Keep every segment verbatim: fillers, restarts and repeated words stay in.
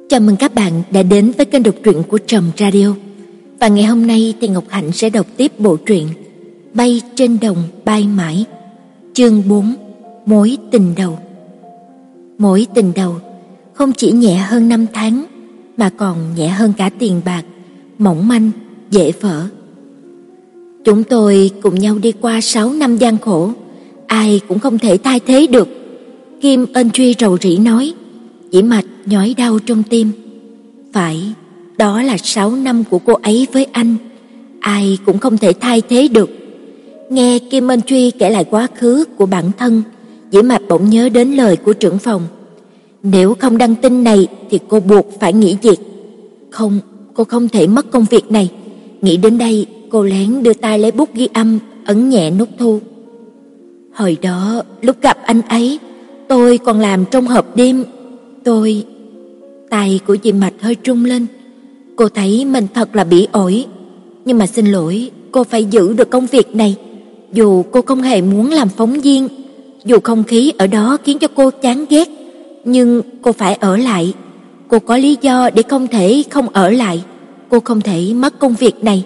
Chào mừng các bạn đã đến với kênh đọc truyện của Trầm Radio. Và ngày hôm nay thì Ngọc Hạnh sẽ đọc tiếp bộ truyện Bay trên đồng bay mãi, chương bốn, Mối tình đầu. Mối tình đầu không chỉ nhẹ hơn năm tháng mà còn nhẹ hơn cả tiền bạc, mỏng manh, dễ vỡ. Chúng tôi cùng nhau đi qua sáu năm gian khổ, ai cũng không thể thay thế được. Kim Ân Truy rầu rĩ nói, chỉ mạch nhói đau trong tim. Phải, đó là sáu năm của cô ấy với anh, ai cũng không thể thay thế được. Nghe Kim Ân Truy kể lại quá khứ của bản thân, Dĩ Mạch bỗng nhớ đến lời của trưởng phòng. Nếu không đăng tin này thì cô buộc phải nghỉ việc. Không, cô không thể mất công việc này. Nghĩ đến đây, cô lén đưa tay lấy bút ghi âm, ấn nhẹ nút thu. Hồi đó, lúc gặp anh ấy, tôi còn làm trong hộp đêm. Tôi... Tay của Dĩ Mạch hơi rung lên. Cô thấy mình thật là bỉ ổi. Nhưng mà xin lỗi, cô phải giữ được công việc này. Dù cô không hề muốn làm phóng viên, dù không khí ở đó khiến cho cô chán ghét, nhưng cô phải ở lại. Cô có lý do để không thể không ở lại. Cô không thể mất công việc này.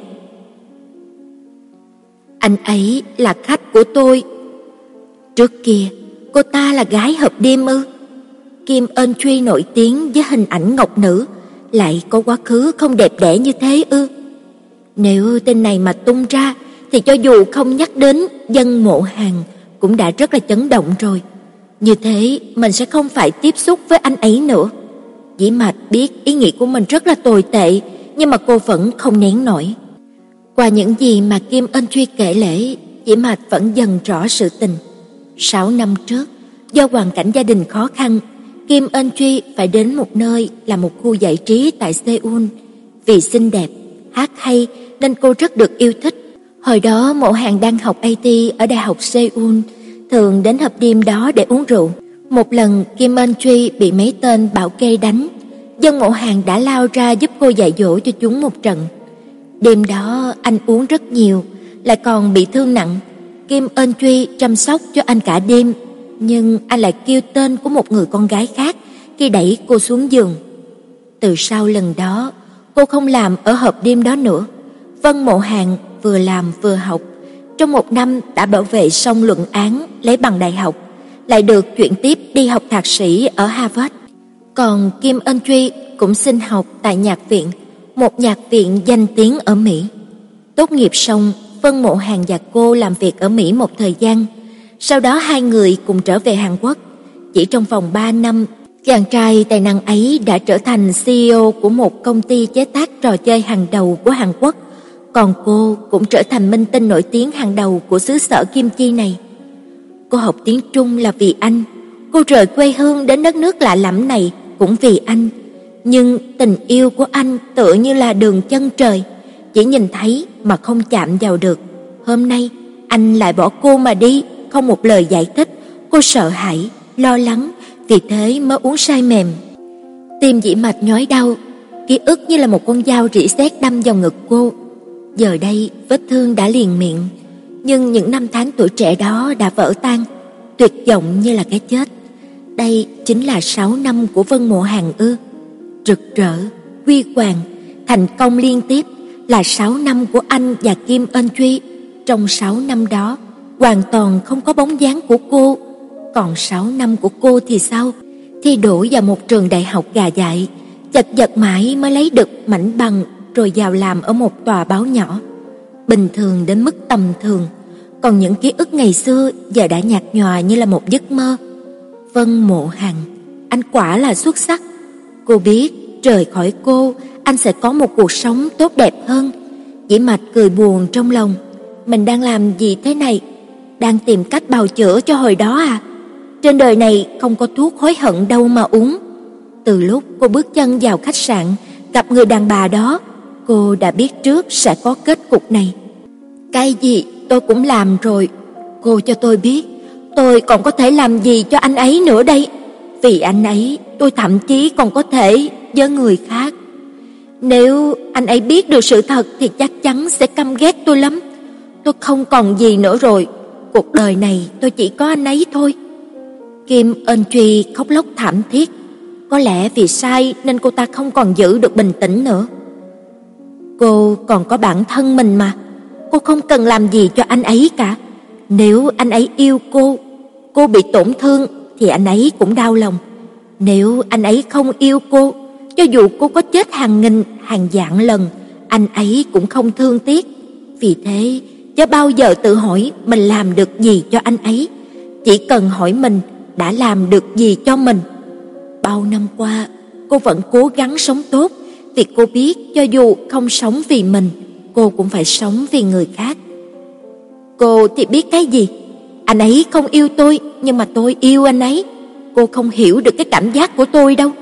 Anh ấy là khách của tôi. Trước kia, cô ta là gái hộp đêm ư? Kim Ân Truy nổi tiếng với hình ảnh ngọc nữ, lại có quá khứ không đẹp đẽ như thế ư? Nếu tên này mà tung ra, thì cho dù không nhắc đến dân mộ Hàn cũng đã rất là chấn động rồi. Như thế mình sẽ không phải tiếp xúc với anh ấy nữa. Dĩ Mạch biết ý nghĩ của mình rất là tồi tệ, nhưng mà cô vẫn không nén nổi. Qua những gì mà Kim Ân Truy kể lể, Dĩ Mạch vẫn dần rõ sự tình. Sáu năm trước, do hoàn cảnh gia đình khó khăn, Kim Ân Truy phải đến một nơi là một khu giải trí tại Seoul. Vì xinh đẹp, hát hay nên cô rất được yêu thích. Hồi đó Mộ Hàn đang học i tê ở Đại học Seoul, thường đến hộp đêm đó để uống rượu. Một lần Kim Ân Truy bị mấy tên bảo kê đánh, dân Mộ Hàn đã lao ra giúp cô dạy dỗ cho chúng một trận. Đêm đó anh uống rất nhiều, lại còn bị thương nặng. Kim Ân Truy chăm sóc cho anh cả đêm, nhưng anh lại kêu tên của một người con gái khác khi đẩy cô xuống giường. Từ sau lần đó, cô không làm ở hộp đêm đó nữa. Vân Mộ Hàn vừa làm vừa học, trong một năm đã bảo vệ xong luận án, lấy bằng đại học, lại được chuyển tiếp đi học thạc sĩ ở Harvard. Còn Kim Ân Truy cũng xin học tại nhạc viện, một nhạc viện danh tiếng ở Mỹ. Tốt nghiệp xong, Vân Mộ Hàn và cô làm việc ở Mỹ một thời gian. Sau đó hai người cùng trở về Hàn Quốc. Chỉ trong vòng ba năm, chàng trai tài năng ấy đã trở thành xê e ô của một công ty chế tác trò chơi hàng đầu của Hàn Quốc. Còn cô cũng trở thành minh tinh nổi tiếng hàng đầu của xứ sở Kim Chi này. Cô học tiếng Trung là vì anh. Cô rời quê hương đến đất nước lạ lẫm này cũng vì anh. Nhưng tình yêu của anh tựa như là đường chân trời, chỉ nhìn thấy mà không chạm vào được. Hôm nay anh lại bỏ cô mà đi, không một lời giải thích. Cô sợ hãi, lo lắng, vì thế mới uống say mềm. Tim Dĩ Mạch nhói đau, ký ức như là một con dao rỉ sét đâm vào ngực cô. Giờ đây vết thương đã liền miệng, nhưng những năm tháng tuổi trẻ đó đã vỡ tan, tuyệt vọng như là cái chết. Đây chính là sáu năm của Vân Mộ Hàn ư? Rực rỡ, huy hoàng, thành công liên tiếp là sáu năm của anh và Kim Ân Truy. Trong sáu năm đó, hoàn toàn không có bóng dáng của cô. Còn sáu năm của cô thì sao? Thi đỗ vào một trường đại học gà dại, chật vật mãi mới lấy được mảnh bằng, rồi vào làm ở một tòa báo nhỏ. Bình thường đến mức tầm thường, còn những ký ức ngày xưa giờ đã nhạt nhòa như là một giấc mơ. Vân Mộ Hàn, anh quả là xuất sắc. Cô biết rời khỏi cô, anh sẽ có một cuộc sống tốt đẹp hơn. Dĩ Mạch cười buồn trong lòng. Mình đang làm gì thế này? Đang tìm cách bào chữa cho hồi đó à? Trên đời này không có thuốc hối hận đâu mà uống. Từ lúc cô bước chân vào khách sạn, gặp người đàn bà đó, cô đã biết trước sẽ có kết cục này. Cái gì tôi cũng làm rồi. Cô cho tôi biết, tôi còn có thể làm gì cho anh ấy nữa đây? Vì anh ấy, tôi thậm chí còn có thể với người khác. Nếu anh ấy biết được sự thật thì chắc chắn sẽ căm ghét tôi lắm. Tôi không còn gì nữa rồi. Cuộc đời này tôi chỉ có anh ấy thôi. Kim Ân Truy khóc lóc thảm thiết. Có lẽ vì sai nên cô ta không còn giữ được bình tĩnh nữa. Cô còn có bản thân mình mà. Cô không cần làm gì cho anh ấy cả. Nếu anh ấy yêu cô, cô bị tổn thương thì anh ấy cũng đau lòng. Nếu anh ấy không yêu cô, cho dù cô có chết hàng nghìn, hàng vạn lần, anh ấy cũng không thương tiếc. Vì thế, chớ bao giờ tự hỏi mình làm được gì cho anh ấy. Chỉ cần hỏi mình đã làm được gì cho mình. Bao năm qua, cô vẫn cố gắng sống tốt, vì cô biết cho dù không sống vì mình, cô cũng phải sống vì người khác. Cô thì biết cái gì? Anh ấy không yêu tôi, nhưng mà tôi yêu anh ấy. Cô không hiểu được cái cảm giác của tôi đâu.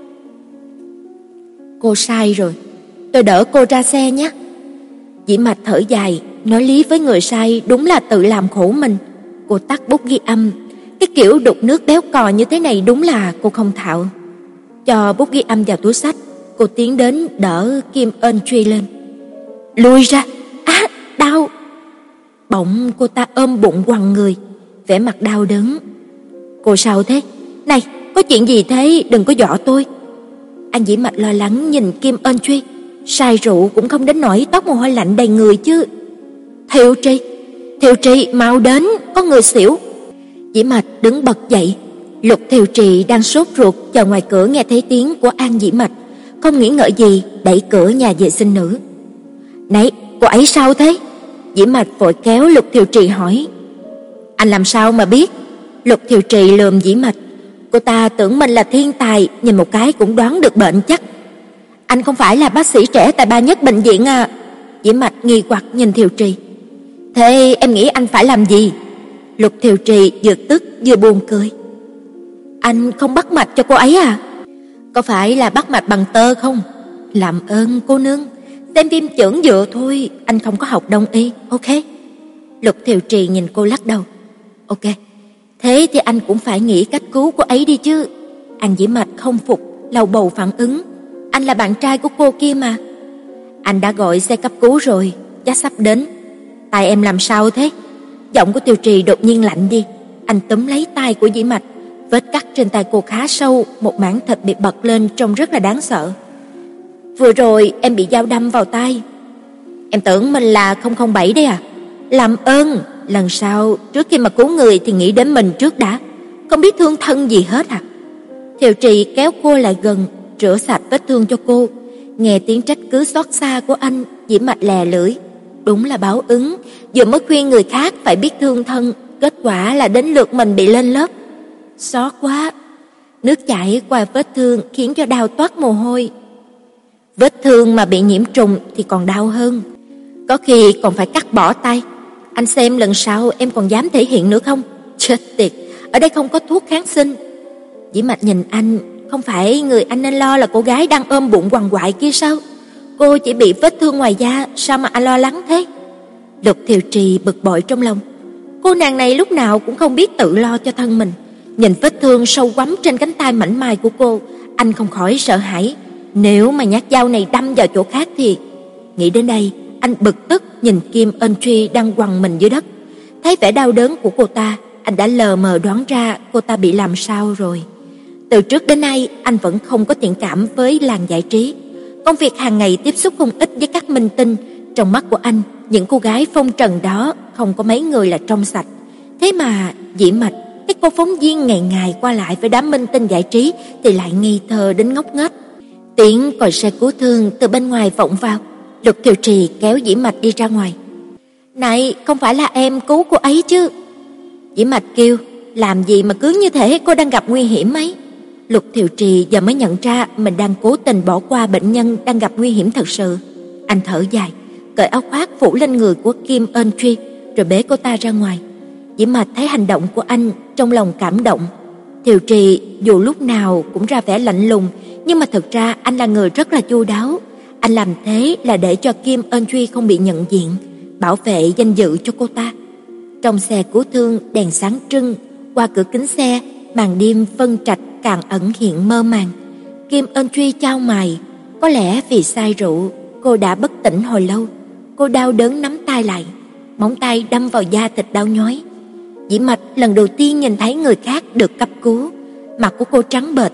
Cô sai rồi. Tôi đỡ cô ra xe nhé. Dĩ Mạch thở dài, nói lý với người sai đúng là tự làm khổ mình. Cô tắt bút ghi âm. Cái kiểu đục nước béo cò như thế này đúng là cô không thạo. Cho bút ghi âm vào túi xách, cô tiến đến đỡ Kim Ân Truy lên. Lùi ra. Á, đau. Bỗng cô ta ôm bụng quằn người, vẻ mặt đau đớn. Cô sao thế? Này, có chuyện gì thế? Đừng có dọa tôi. Anh Dĩ Mạch lo lắng nhìn Kim Ân Truy. Say rượu cũng không đến nỗi toát mồ hôi lạnh đầy người chứ. Thiệu Trì, Thiệu Trì mau đến, có người xỉu. Dĩ Mạch đứng bật dậy. Lục Thiệu Trì đang sốt ruột chờ ngoài cửa nghe thấy tiếng của An Dĩ Mạch, không nghĩ ngợi gì đẩy cửa nhà vệ sinh nữ. Này, cô ấy sao thế? Dĩ Mạch vội kéo Lục Thiệu Trì hỏi. Anh làm sao mà biết? Lục Thiệu Trì lườm Dĩ Mạch. Cô ta tưởng mình là thiên tài, nhìn một cái cũng đoán được bệnh chắc. Anh không phải là bác sĩ trẻ tài ba nhất bệnh viện à? Dĩ Mạch nghi hoặc nhìn Thiệu Trì. Thế em nghĩ anh phải làm gì? Lục Thiệu Trì vừa tức vừa buồn cười. Anh không bắt mạch cho cô ấy à? Có phải là bắt mạch bằng tơ không? Làm ơn cô nương, xem phim chưởng dựa thôi, anh không có học đông y, ok? Lục Thiệu Trì nhìn cô lắc đầu. Ok, thế thì anh cũng phải nghĩ cách cứu cô ấy đi chứ. An Dĩ Mạch không phục, lầu bầu phản ứng. Anh là bạn trai của cô kia mà. Anh đã gọi xe cấp cứu rồi, chắc sắp đến. Tai em làm sao thế? Giọng của Thiệu Trì đột nhiên lạnh đi. Anh túm lấy tay của Dĩ Mạch. Vết cắt trên tay cô khá sâu, một mảng thịt bị bật lên trông rất là đáng sợ. Vừa rồi em bị dao đâm vào tay. Em tưởng mình là không không bảy đấy à? Làm ơn, lần sau trước khi mà cứu người thì nghĩ đến mình trước đã. Không biết thương thân gì hết à? Thiệu Trì kéo cô lại gần, rửa sạch vết thương cho cô. Nghe tiếng trách cứ xót xa của anh, Dĩ Mạch lè lưỡi. Đúng là báo ứng, vừa mới khuyên người khác phải biết thương thân, kết quả là đến lượt mình bị lên lớp. Xót quá. Nước chảy qua vết thương khiến cho đau toát mồ hôi. Vết thương mà bị nhiễm trùng thì còn đau hơn, có khi còn phải cắt bỏ tay. Anh xem lần sau em còn dám thể hiện nữa không? Chết tiệt, ở đây không có thuốc kháng sinh. Dĩ Mạch nhìn anh, không phải người anh nên lo là cô gái đang ôm bụng quằn quại kia sao? Cô chỉ bị vết thương ngoài da, sao mà anh lo lắng thế? Lục Thiệu Trì bực bội trong lòng. Cô nàng này lúc nào cũng không biết tự lo cho thân mình. Nhìn vết thương sâu quắm trên cánh tay mảnh mai của cô, anh không khỏi sợ hãi. Nếu mà nhát dao này đâm vào chỗ khác thì... Nghĩ đến đây, anh bực tức nhìn Kim Ân Truy đang quằn mình dưới đất. Thấy vẻ đau đớn của cô ta, anh đã lờ mờ đoán ra cô ta bị làm sao rồi. Từ trước đến nay, anh vẫn không có thiện cảm với làng giải trí. Công việc hàng ngày tiếp xúc không ít với các minh tinh. Trong mắt của anh, những cô gái phong trần đó không có mấy người là trong sạch. Thế mà Dĩ Mạch, cái cô phóng viên ngày ngày qua lại với đám minh tinh giải trí thì lại nghi thơ đến ngốc nghếch. Tiếng còi xe cứu thương từ bên ngoài vọng vào. Lục Thiệu Trì kéo Dĩ Mạch đi ra ngoài. Này, không phải là em cứu cô ấy chứ? Dĩ Mạch kêu, làm gì mà cứ như thể cô đang gặp nguy hiểm ấy. Lục Thiệu Trì giờ mới nhận ra mình đang cố tình bỏ qua bệnh nhân đang gặp nguy hiểm thật sự. Anh thở dài, cởi áo khoác phủ lên người của Kim Ân Truy, rồi bế cô ta ra ngoài. Dĩ Mạch thấy hành động của anh, trong lòng cảm động. Thiệu Trì dù lúc nào cũng ra vẻ lạnh lùng, nhưng mà thực ra anh là người rất là chu đáo. Anh làm thế là để cho Kim Ân Truy không bị nhận diện, bảo vệ danh dự cho cô ta. Trong xe cứu thương đèn sáng trưng, qua cửa kính xe, màn đêm phân trạch càng ẩn hiện mơ màng. Kim Ân Truy chau mày, có lẽ vì say rượu, cô đã bất tỉnh hồi lâu. Cô đau đớn nắm tay lại, móng tay đâm vào da thịt đau nhói. Dĩ Mạch lần đầu tiên nhìn thấy người khác được cấp cứu, mặt của cô trắng bệch, tim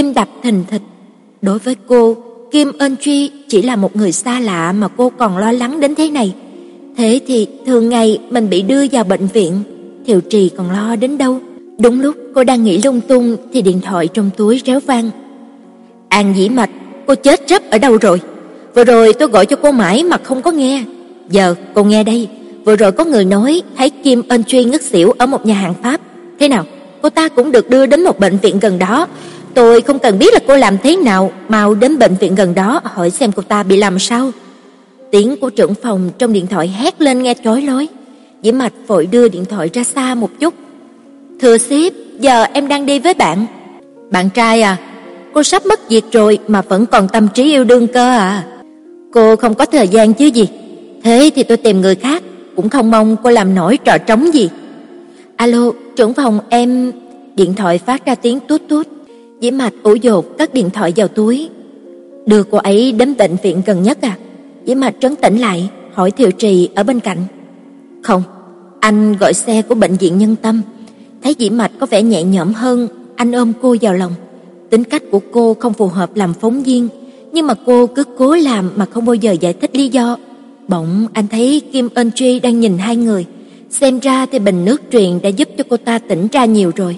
tim đập thình thịch. Đối với cô, Kim Ân Truy chỉ là một người xa lạ mà cô còn lo lắng đến thế này. Thế thì thường ngày mình bị đưa vào bệnh viện, Thiệu Trì còn lo đến đâu. Đúng lúc cô đang nghĩ lung tung thì điện thoại trong túi réo vang. An Dĩ Mạch, cô chết rắp ở đâu rồi? Vừa rồi tôi gọi cho cô mãi mà không có nghe. Giờ cô nghe đây, vừa rồi có người nói thấy Kim Ân Truy ngất xỉu ở một nhà hàng Pháp. Thế nào, cô ta cũng được đưa đến một bệnh viện gần đó. Tôi không cần biết là cô làm thế nào, mau đến bệnh viện gần đó hỏi xem cô ta bị làm sao. Tiếng của trưởng phòng trong điện thoại hét lên nghe chói lối. Dĩ Mạch vội đưa điện thoại ra xa một chút. Thưa sếp, giờ em đang đi với bạn. Bạn trai à? Cô sắp mất việc rồi mà vẫn còn tâm trí yêu đương cơ à? Cô không có thời gian chứ gì. Thế thì tôi tìm người khác, cũng không mong cô làm nổi trò trống gì. Alo, trưởng phòng em... Điện thoại phát ra tiếng tút tút. Dĩ Mạch ủ dột cất điện thoại vào túi. Đưa cô ấy đến bệnh viện gần nhất à? Dĩ Mạch trấn tĩnh lại, hỏi Thiệu Trì ở bên cạnh. Không, anh gọi xe của bệnh viện Nhân Tâm. Thấy Dĩ Mạch có vẻ nhẹ nhõm hơn, anh ôm cô vào lòng. Tính cách của cô không phù hợp làm phóng viên, nhưng mà cô cứ cố làm mà không bao giờ giải thích lý do. Bỗng anh thấy Kim Ân Truy đang nhìn hai người. Xem ra thì bình nước truyền đã giúp cho cô ta tỉnh ra nhiều rồi.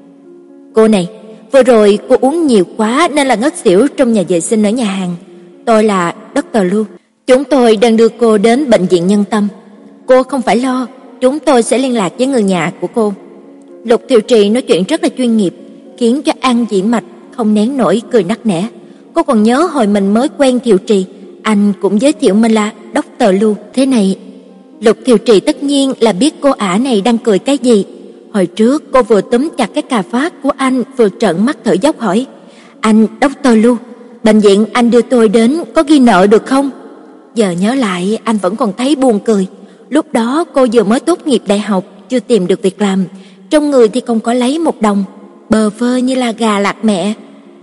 Cô này, vừa rồi cô uống nhiều quá nên là ngất xỉu trong nhà vệ sinh ở nhà hàng. Tôi là doctor Lưu. Chúng tôi đang đưa cô đến bệnh viện Nhân Tâm. Cô không phải lo, chúng tôi sẽ liên lạc với người nhà của cô. Lục Thiệu Trì nói chuyện rất là chuyên nghiệp, khiến cho An Dĩ Mạch không nén nổi cười nắc nẻ. Cô còn nhớ hồi mình mới quen Thiệu Trì, anh cũng giới thiệu mình là doctor Lưu. Thế này, Lục Thiệu Trì tất nhiên là biết cô ả này đang cười cái gì. Hồi trước cô vừa túm chặt cái cà vạt của anh, vừa trợn mắt thở dốc hỏi: "Anh doctor Lưu, bệnh viện anh đưa tôi đến có ghi nợ được không?" Giờ nhớ lại anh vẫn còn thấy buồn cười. Lúc đó cô vừa mới tốt nghiệp đại học, chưa tìm được việc làm, trong người thì không có lấy một đồng, bơ vơ như là gà lạc mẹ.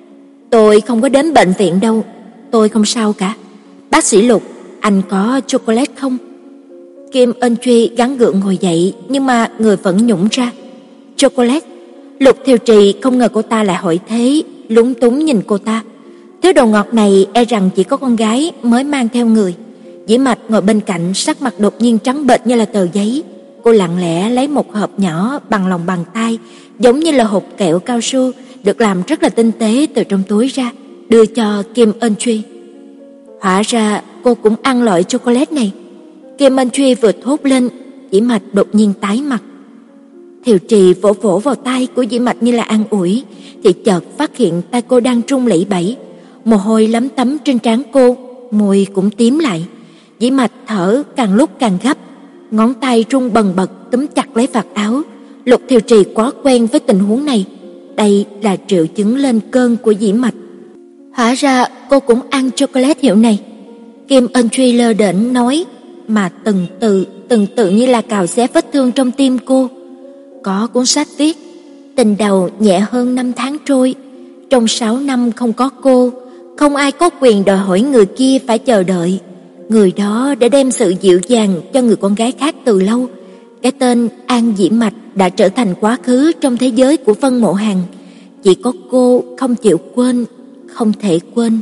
Tôi không có đến bệnh viện đâu, tôi không sao cả. Bác sĩ Lục, anh có chocolate không? Kim Ân Truy gắng gượng ngồi dậy, nhưng mà người vẫn nhũn ra. Chocolate? Lục Thiệu Trì không ngờ cô ta lại hỏi thế, lúng túng nhìn cô ta. Thứ đồ ngọt này e rằng chỉ có con gái mới mang theo người. Dĩ Mạch ngồi bên cạnh, sắc mặt đột nhiên trắng bệch như là tờ giấy. Cô lặng lẽ lấy một hộp nhỏ bằng lòng bàn tay, giống như là hộp kẹo cao su, được làm rất là tinh tế từ trong túi ra, đưa cho Kim Ân Truy. Hóa ra cô cũng ăn loại chocolate này. Kim Ân Truy vừa thốt lên, Dĩ Mạch đột nhiên tái mặt. Thiệu Trì vỗ vỗ vào tay của Dĩ Mạch như là an ủi, thì chợt phát hiện tay cô đang run lẩy bẩy, mồ hôi lấm tấm trên trán cô, môi cũng tím lại. Dĩ Mạch thở càng lúc càng gấp, ngón tay run bần bật túm chặt lấy vạt áo. Lục Thiệu Trì quá quen với tình huống này, đây là triệu chứng lên cơn của Dĩ Mạch. Hóa ra cô cũng ăn chocolate hiệu này. Kim Ân Truy lơ đễnh nói, mà từng từ từng tự như là cào xé vết thương trong tim cô. Có cuốn sách viết: tình đầu nhẹ hơn năm tháng trôi, trong sáu năm không có cô, không ai có quyền đòi hỏi người kia phải chờ đợi. Người đó đã đem sự dịu dàng cho người con gái khác từ lâu. Cái tên An Dĩ Mạch đã trở thành quá khứ trong thế giới của Vân Mộ Hàn. Chỉ có cô không chịu quên, không thể quên.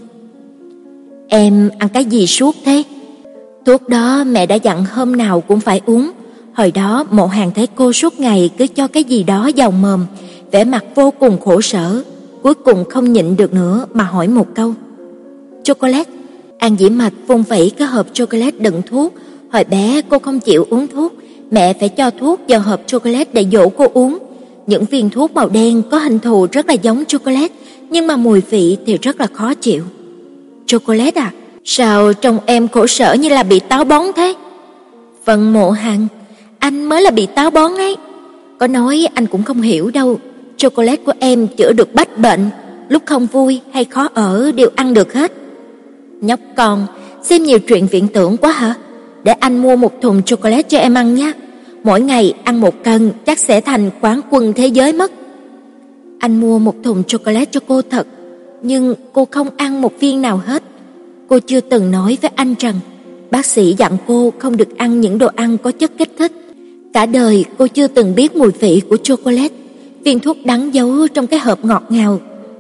Em ăn cái gì suốt thế? Thuốc đó mẹ đã dặn hôm nào cũng phải uống. Hồi đó Mộ Hàn thấy cô suốt ngày cứ cho cái gì đó vào mồm, vẻ mặt vô cùng khổ sở. Cuối cùng không nhịn được nữa mà hỏi một câu: chocolate? An Dĩ Mạch vung vẩy cái hộp chocolate đựng thuốc. Hồi bé cô không chịu uống thuốc, mẹ phải cho thuốc vào hộp chocolate để dỗ cô uống. Những viên thuốc màu đen có hình thù rất là giống chocolate, nhưng mà mùi vị thì rất là khó chịu. Chocolate à? Sao trông em khổ sở như là bị táo bón thế? Vân Mộ Hàn, anh mới là bị táo bón ấy. Có nói anh cũng không hiểu đâu. Chocolate của em chữa được bách bệnh, lúc không vui hay khó ở đều ăn được hết. Nhóc con, xem nhiều truyện viễn tưởng quá hả? Để anh mua một thùng chocolate cho em ăn nhé. Mỗi ngày ăn một cân chắc sẽ thành quán quân thế giới mất. Anh mua một thùng chocolate cho cô thật, nhưng cô không ăn một viên nào hết. Cô chưa từng nói với anh rằng bác sĩ dặn cô không được ăn những đồ ăn có chất kích thích. Cả đời cô chưa từng biết mùi vị của chocolate. Viên thuốc đắng giấu trong cái hộp ngọt ngào,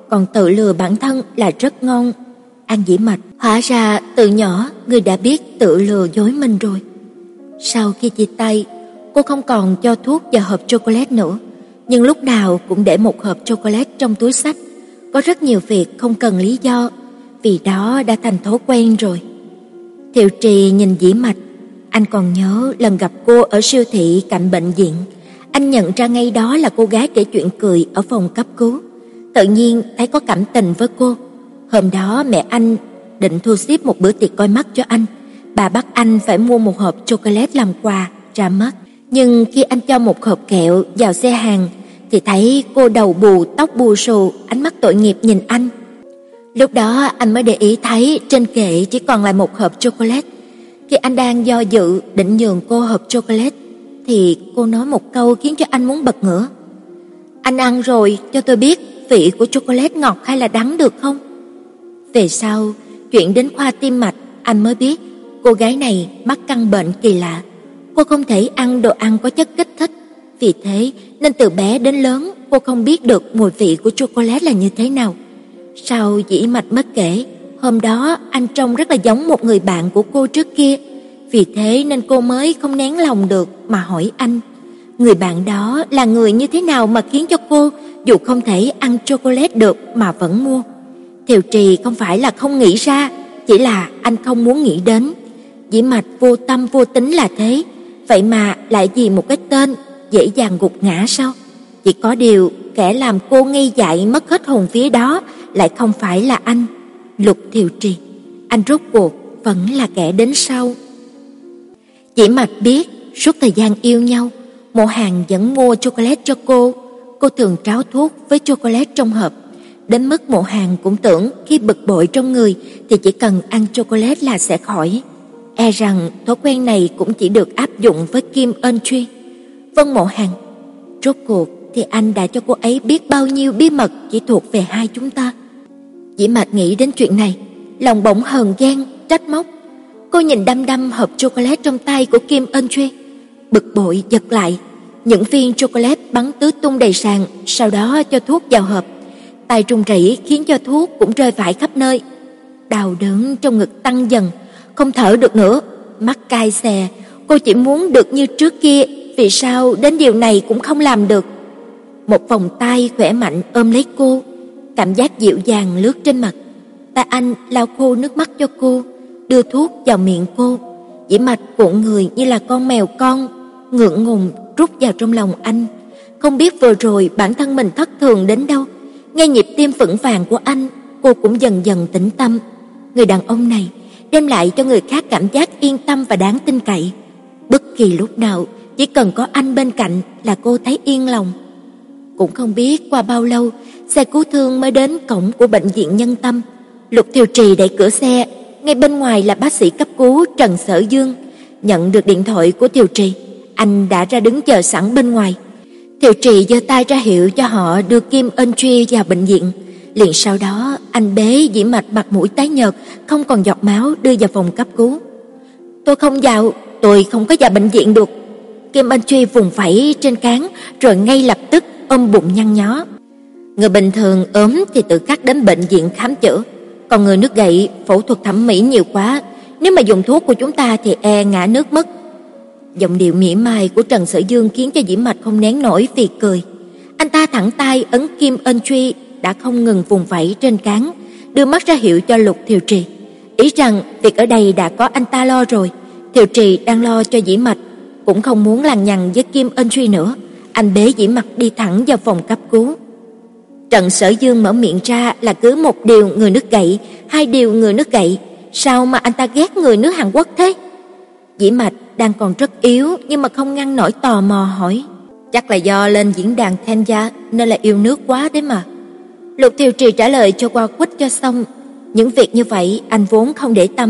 còn tự lừa bản thân là rất ngon. An Dĩ Mạch, hóa ra từ nhỏ ngươi đã biết tự lừa dối mình rồi. Sau khi chia tay, cô không còn cho thuốc vào hộp chocolate nữa, nhưng lúc nào cũng để một hộp chocolate trong túi xách. Có rất nhiều việc không cần lý do, vì đó đã thành thói quen rồi. Thiệu Trì nhìn Dĩ Mạch, anh còn nhớ lần gặp cô ở siêu thị cạnh bệnh viện, anh nhận ra ngay đó là cô gái kể chuyện cười ở phòng cấp cứu. Tự nhiên thấy có cảm tình với cô. Hôm đó mẹ anh định thu xếp một bữa tiệc coi mắt cho anh. Bà bắt anh phải mua một hộp chocolate làm quà ra mắt. Nhưng khi anh cho một hộp kẹo vào xe hàng thì thấy cô đầu bù tóc bù xù, ánh mắt tội nghiệp nhìn anh. Lúc đó anh mới để ý thấy trên kệ chỉ còn lại một hộp chocolate. Khi anh đang do dự định nhường cô hộp chocolate thì cô nói một câu khiến cho anh muốn bật ngửa. Anh ăn rồi cho tôi biết vị của chocolate ngọt hay là đắng được không? Về sau, chuyện đến khoa tim mạch, anh mới biết cô gái này mắc căn bệnh kỳ lạ. Cô không thể ăn đồ ăn có chất kích thích, vì thế nên từ bé đến lớn cô không biết được mùi vị của chocolate là như thế nào. Sau Dĩ Mạch mới kể, hôm đó anh trông rất là giống một người bạn của cô trước kia, vì thế nên cô mới không nén lòng được mà hỏi anh. Người bạn đó là người như thế nào mà khiến cho cô dù không thể ăn chocolate được mà vẫn mua? Thiệu Trì không phải là không nghĩ ra, chỉ là anh không muốn nghĩ đến. Dĩ Mạch vô tâm vô tính là thế, vậy mà lại vì một cái tên dễ dàng gục ngã sao? Chỉ có điều kẻ làm cô ngây dại mất hết hồn vía đó lại không phải là anh, Lục Thiệu Trì. Anh rốt cuộc vẫn là kẻ đến sau. Dĩ Mạch biết suốt thời gian yêu nhau, Mộ Hàn vẫn mua chocolate cho cô. Cô thường tráo thuốc với chocolate trong hộp, đến mức Mộ Hàn cũng tưởng khi bực bội trong người thì chỉ cần ăn chocolate là sẽ khỏi. E rằng thói quen này cũng chỉ được áp dụng với Kim Ân Truy. Vâng Mộ Hàn, rốt cuộc thì anh đã cho cô ấy biết bao nhiêu bí mật chỉ thuộc về hai chúng ta. Dĩ Mạch nghĩ đến chuyện này, lòng bỗng hờn ghen, trách móc. Cô nhìn đăm đăm hộp chocolate trong tay của Kim Ân Truy, bực bội giật lại. Những viên chocolate bắn tứ tung đầy sàn, sau đó cho thuốc vào hộp. Tay run rẩy khiến cho thuốc cũng rơi vãi khắp nơi. Đau đớn trong ngực tăng dần, không thở được nữa, mắt cay xè. Cô chỉ muốn được như trước kia, vì sao đến điều này cũng không làm được. Một vòng tay khỏe mạnh ôm lấy cô, cảm giác dịu dàng lướt trên mặt. Tay anh lau khô nước mắt cho cô, đưa thuốc vào miệng cô. Dĩ Mạch cuộn người như là con mèo con, ngượng ngùng rút vào trong lòng anh. Không biết vừa rồi bản thân mình thất thường đến đâu. Nghe nhịp tim vững vàng của anh, cô cũng dần dần tĩnh tâm. Người đàn ông này đem lại cho người khác cảm giác yên tâm và đáng tin cậy. Bất kỳ lúc nào, chỉ cần có anh bên cạnh là cô thấy yên lòng. Cũng không biết qua bao lâu, xe cứu thương mới đến cổng của bệnh viện Nhân Tâm. Lục Thiệu Trì đẩy cửa xe, ngay bên ngoài là bác sĩ cấp cứu Trần Sở Dương. Nhận được điện thoại của Thiệu Trì, anh đã ra đứng chờ sẵn bên ngoài. Thiệu Trì giơ tay ra hiệu cho họ đưa Kim Ân Truy vào bệnh viện. Liền sau đó, anh bế Dĩ Mạch mặt mũi tái nhợt, không còn giọt máu đưa vào phòng cấp cứu. Tôi không vào, tôi không có vào bệnh viện được. Kim Ân Truy vùng vẫy trên cán, rồi ngay lập tức ôm bụng nhăn nhó. Người bình thường ốm thì tự khắc đến bệnh viện khám chữa, còn người nước gậy phẫu thuật thẩm mỹ nhiều quá, nếu mà dùng thuốc của chúng ta thì e ngã nước mất. Giọng điệu mỉa mai của Trần Sở Dương khiến cho Dĩ Mạch không nén nổi vì cười. Anh ta thẳng tay ấn Kim Ân Truy đã không ngừng vùng vẫy trên cán, đưa mắt ra hiệu cho Lục Thiệu Trì, ý rằng việc ở đây đã có anh ta lo rồi. Thiệu Trì đang lo cho Dĩ Mạch, cũng không muốn lằng nhằng với Kim Ân Truy nữa. Anh bế Dĩ Mạch đi thẳng vào phòng cấp cứu. Trần Sở Dương mở miệng ra là cứ một điều người nước gậy, hai điều người nước gậy. Sao mà anh ta ghét người nước Hàn Quốc thế? Dĩ Mạch đang còn rất yếu nhưng mà không ngăn nổi tò mò hỏi. Chắc là do lên diễn đàn tham gia nên là yêu nước quá đấy mà. Lục Thiệu Trì trả lời cho qua quýt cho xong. Những việc như vậy anh vốn không để tâm.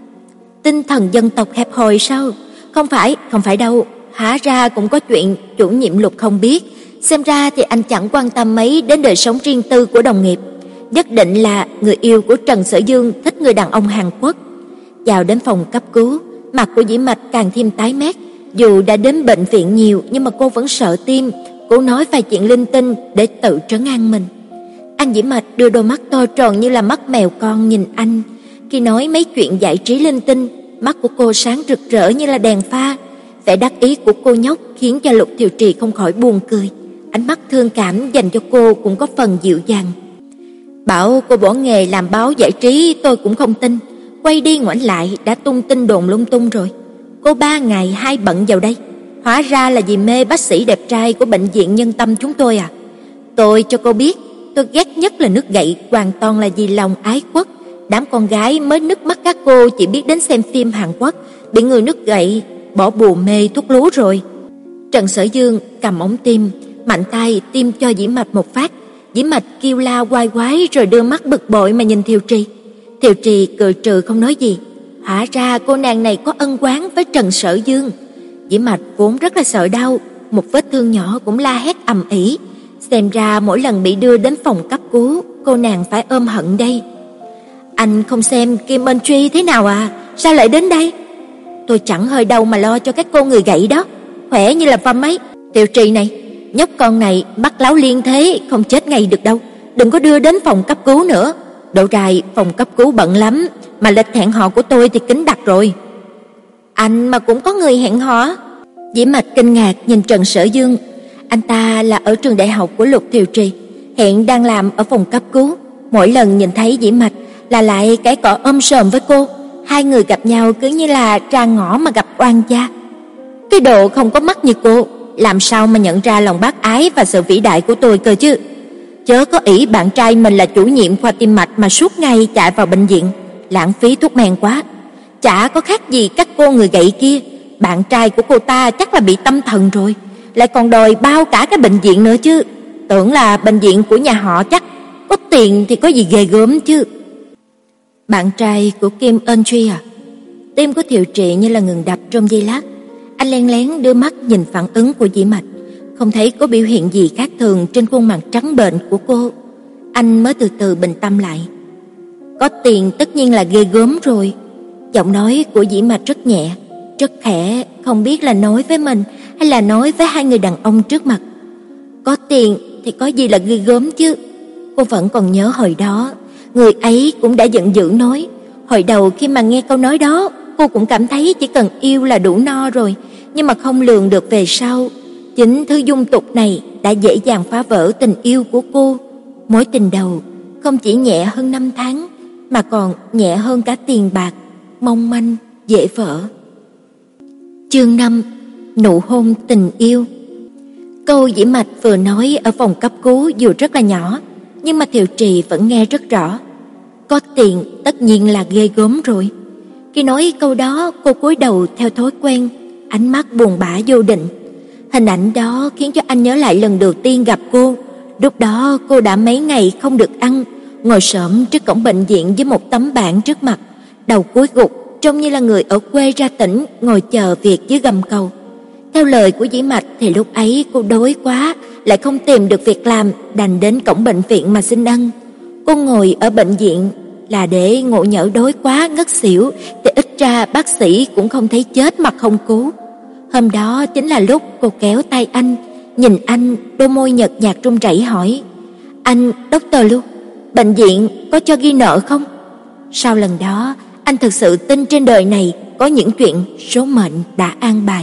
Tinh thần dân tộc hẹp hòi sao? Không phải, không phải đâu. Hả ra cũng có chuyện chủ nhiệm Lục không biết. Xem ra thì anh chẳng quan tâm mấy đến đời sống riêng tư của đồng nghiệp. Nhất định là người yêu của Trần Sở Dương thích người đàn ông Hàn Quốc. Vào đến phòng cấp cứu, mặt của Dĩ Mạch càng thêm tái mét. Dù đã đến bệnh viện nhiều nhưng mà cô vẫn sợ tim. Cô nói vài chuyện linh tinh để tự trấn an mình. Anh Dĩ Mạch đưa đôi mắt to tròn như là mắt mèo con nhìn anh. Khi nói mấy chuyện giải trí linh tinh, mắt của cô sáng rực rỡ như là đèn pha. Vẻ đắc ý của cô nhóc khiến cho Lục Thiều Trì không khỏi buồn cười. Ánh mắt thương cảm dành cho cô cũng có phần dịu dàng. Bảo cô bỏ nghề làm báo giải trí tôi cũng không tin. Quay đi ngoảnh lại đã tung tin đồn lung tung rồi. Cô ba ngày hai bận vào đây. Hóa ra là vì mê bác sĩ đẹp trai của bệnh viện Nhân Tâm chúng tôi à? Tôi cho cô biết, tôi ghét nhất là nước gậy, hoàn toàn là vì lòng ái quốc. Đám con gái mới nước mắt các cô chỉ biết đến xem phim Hàn Quốc, bị người nước gậy bỏ bùa mê thuốc lú rồi. Trần Sở Dương cầm ống tim, mạnh tay tiêm cho Dĩ Mạch một phát. Dĩ Mạch kêu la oai oái rồi đưa mắt bực bội mà nhìn Thiều Trì. Thiều Trì cười trừ không nói gì. Hóa ra cô nàng này có ân oán với Trần Sở Dương. Dĩ Mạch vốn rất là sợ đau, một vết thương nhỏ cũng la hét ầm ĩ. Xem ra mỗi lần bị đưa đến phòng cấp cứu, cô nàng phải ôm hận đây. Anh không xem Kim Ân Truy thế nào à? Sao lại đến đây? Tôi chẳng hơi đâu mà lo cho các cô người gậy đó, khỏe như là vâm ấy. Thiều Trì này, nhóc con này bắt láo liên thế không chết ngay được đâu. Đừng có đưa đến phòng cấp cứu nữa. Độ trài phòng cấp cứu bận lắm, mà lịch hẹn hò của tôi thì kín đặt rồi. Anh mà cũng có người hẹn hò? Dĩ Mạch kinh ngạc nhìn Trần Sở Dương. Anh ta là ở trường đại học của Lục Thiều Trì, hiện đang làm ở phòng cấp cứu. Mỗi lần nhìn thấy Dĩ Mạch là lại cái cọ ôm sờm với cô. Hai người gặp nhau cứ như là ra ngõ mà gặp oan gia. Cái độ không có mắt như cô, làm sao mà nhận ra lòng bác ái và sự vĩ đại của tôi cơ chứ? Chớ có ỷ bạn trai mình là chủ nhiệm khoa tim mạch mà suốt ngày chạy vào bệnh viện, lãng phí thuốc men quá. Chả có khác gì các cô người gậy kia. Bạn trai của cô ta chắc là bị tâm thần rồi, lại còn đòi bao cả cái bệnh viện nữa chứ. Tưởng là bệnh viện của nhà họ chắc, có tiền thì có gì ghê gớm chứ. Bạn trai của Kim Ân Truy à? Tim của Thiệu Trị như là ngừng đập trong giây lát. Anh lén lén đưa mắt nhìn phản ứng của Dĩ Mạch, không thấy có biểu hiện gì khác thường trên khuôn mặt trắng bệch của cô. Anh mới từ từ bình tâm lại. Có tiền tất nhiên là ghê gớm rồi. Giọng nói của Dĩ Mạch rất nhẹ, rất khẽ, không biết là nói với mình hay là nói với hai người đàn ông trước mặt. Có tiền thì có gì là ghê gớm chứ. Cô vẫn còn nhớ hồi đó, người ấy cũng đã giận dữ nói. Hồi đầu khi mà nghe câu nói đó, cô cũng cảm thấy chỉ cần yêu là đủ no rồi, nhưng mà không lường được về sau, chính thứ dung tục này đã dễ dàng phá vỡ tình yêu của cô. Mối tình đầu không chỉ nhẹ hơn năm tháng, mà còn nhẹ hơn cả tiền bạc, mong manh, dễ vỡ. Chương năm, nụ hôn tình yêu. Câu Dĩ Mạch vừa nói ở phòng cấp cứu dù rất là nhỏ, nhưng mà Thiệu Trì vẫn nghe rất rõ. Có tiền tất nhiên là ghê gớm rồi. Khi nói câu đó, cô cúi đầu theo thói quen, ánh mắt buồn bã vô định. Hình ảnh đó khiến cho anh nhớ lại lần đầu tiên gặp cô. Lúc đó cô đã mấy ngày không được ăn, ngồi xổm trước cổng bệnh viện với một tấm bảng trước mặt, đầu cúi gục, trông như là người ở quê ra tỉnh ngồi chờ việc dưới gầm cầu. Theo lời của Dĩ Mạch thì lúc ấy cô đói quá, lại không tìm được việc làm, đành đến cổng bệnh viện mà xin ăn. Cô ngồi ở bệnh viện là để ngộ nhỡ đói quá ngất xỉu, thì ít ra bác sĩ cũng không thấy chết mà không cứu. Hôm đó chính là lúc cô kéo tay anh, nhìn anh, đôi môi nhợt nhạt run rẩy hỏi: "Anh Doctor Lưu, bệnh viện có cho ghi nợ không?" Sau lần đó, anh thực sự tin trên đời này có những chuyện số mệnh đã an bài.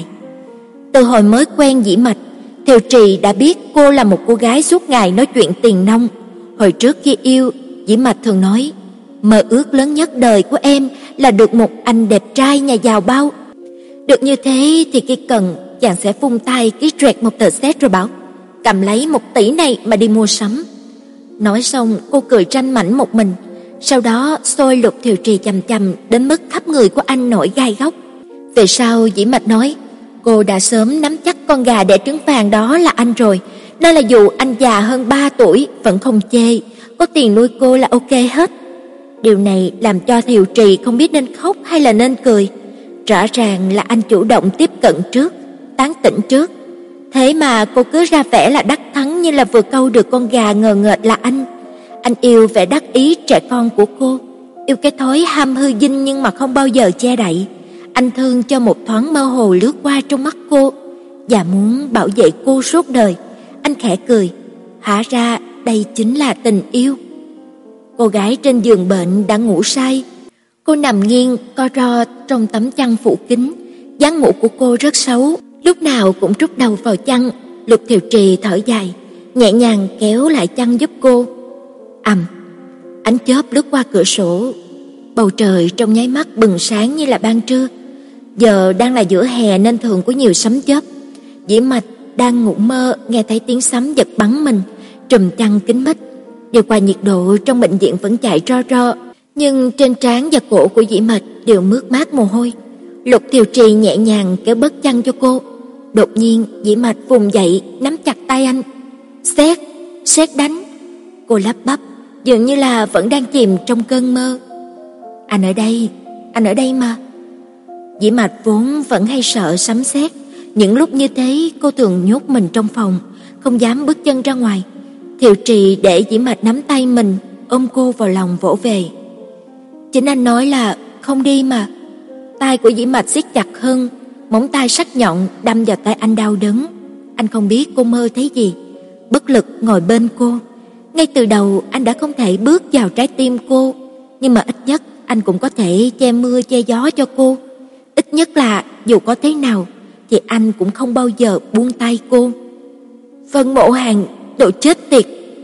Từ hồi mới quen Dĩ Mạch, Thiều Trì đã biết cô là một cô gái suốt ngày nói chuyện tiền nong. Hồi trước khi yêu, Dĩ Mạch thường nói: "Mơ ước lớn nhất đời của em là được một anh đẹp trai nhà giàu bao." Được như thế thì khi cần, chàng sẽ phun tay ký choẹt một tờ séc rồi bảo: "Cầm lấy một tỷ này mà đi mua sắm." Nói xong, cô cười tranh mảnh một mình, sau đó xôi Lục Thiều Trì chằm chằm đến mức khắp người của anh nổi gai góc. Về sau Dĩ Mạch nói, cô đã sớm nắm chắc con gà đẻ trứng vàng đó là anh rồi, nên là dù anh già hơn ba tuổi vẫn không chê, có tiền nuôi cô là ok hết. Điều này làm cho Thiều Trì không biết nên khóc hay là nên cười. Rõ ràng là anh chủ động tiếp cận trước, tán tỉnh trước. Thế mà cô cứ ra vẻ là đắc thắng như là vừa câu được con gà ngờ nghệch là anh. Anh yêu vẻ đắc ý trẻ con của cô, yêu cái thói ham hư dinh nhưng mà không bao giờ che đậy. Anh thương cho một thoáng mơ hồ lướt qua trong mắt cô và muốn bảo vệ cô suốt đời. Anh khẽ cười, hóa ra đây chính là tình yêu. Cô gái trên giường bệnh đã ngủ say. Cô nằm nghiêng co ro trong tấm chăn phủ kín. Dáng ngủ của cô rất xấu, lúc nào cũng trút đầu vào chăn. Lục Thiều Trì thở dài, nhẹ nhàng kéo lại chăn giúp cô. Ầm, ánh chớp lướt qua cửa sổ. Bầu trời trong nháy mắt bừng sáng như là ban trưa. Giờ đang là giữa hè nên thường có nhiều sấm chớp. Dĩ Mạch đang ngủ mơ nghe thấy tiếng sấm giật bắn mình, trùm chăn kín mít. Điều qua nhiệt độ trong bệnh viện vẫn chạy ro ro, nhưng trên trán và cổ của Dĩ Mạch đều mướt mát mồ hôi. Lục Thiều Trì nhẹ nhàng kéo bớt chăn cho cô. Đột nhiên Dĩ Mạch vùng dậy nắm chặt tay anh. Sét, sét đánh. Cô lắp bắp, dường như là vẫn đang chìm trong cơn mơ. Anh ở đây, anh ở đây mà. Dĩ Mạch vốn vẫn hay sợ sấm sét, những lúc như thế cô thường nhốt mình trong phòng, không dám bước chân ra ngoài. Thiều Trì để Dĩ Mạch nắm tay mình, ôm cô vào lòng vỗ về. Chính anh nói là không đi mà. Tay của Dĩ Mạch siết chặt hơn, móng tay sắc nhọn đâm vào tay anh đau đớn. Anh không biết cô mơ thấy gì, bất lực ngồi bên cô. Ngay từ đầu anh đã không thể bước vào trái tim cô, nhưng mà ít nhất anh cũng có thể che mưa che gió cho cô. Ít nhất là dù có thế nào thì anh cũng không bao giờ buông tay cô. Vân Mộ Hàn, đồ chết tiệt.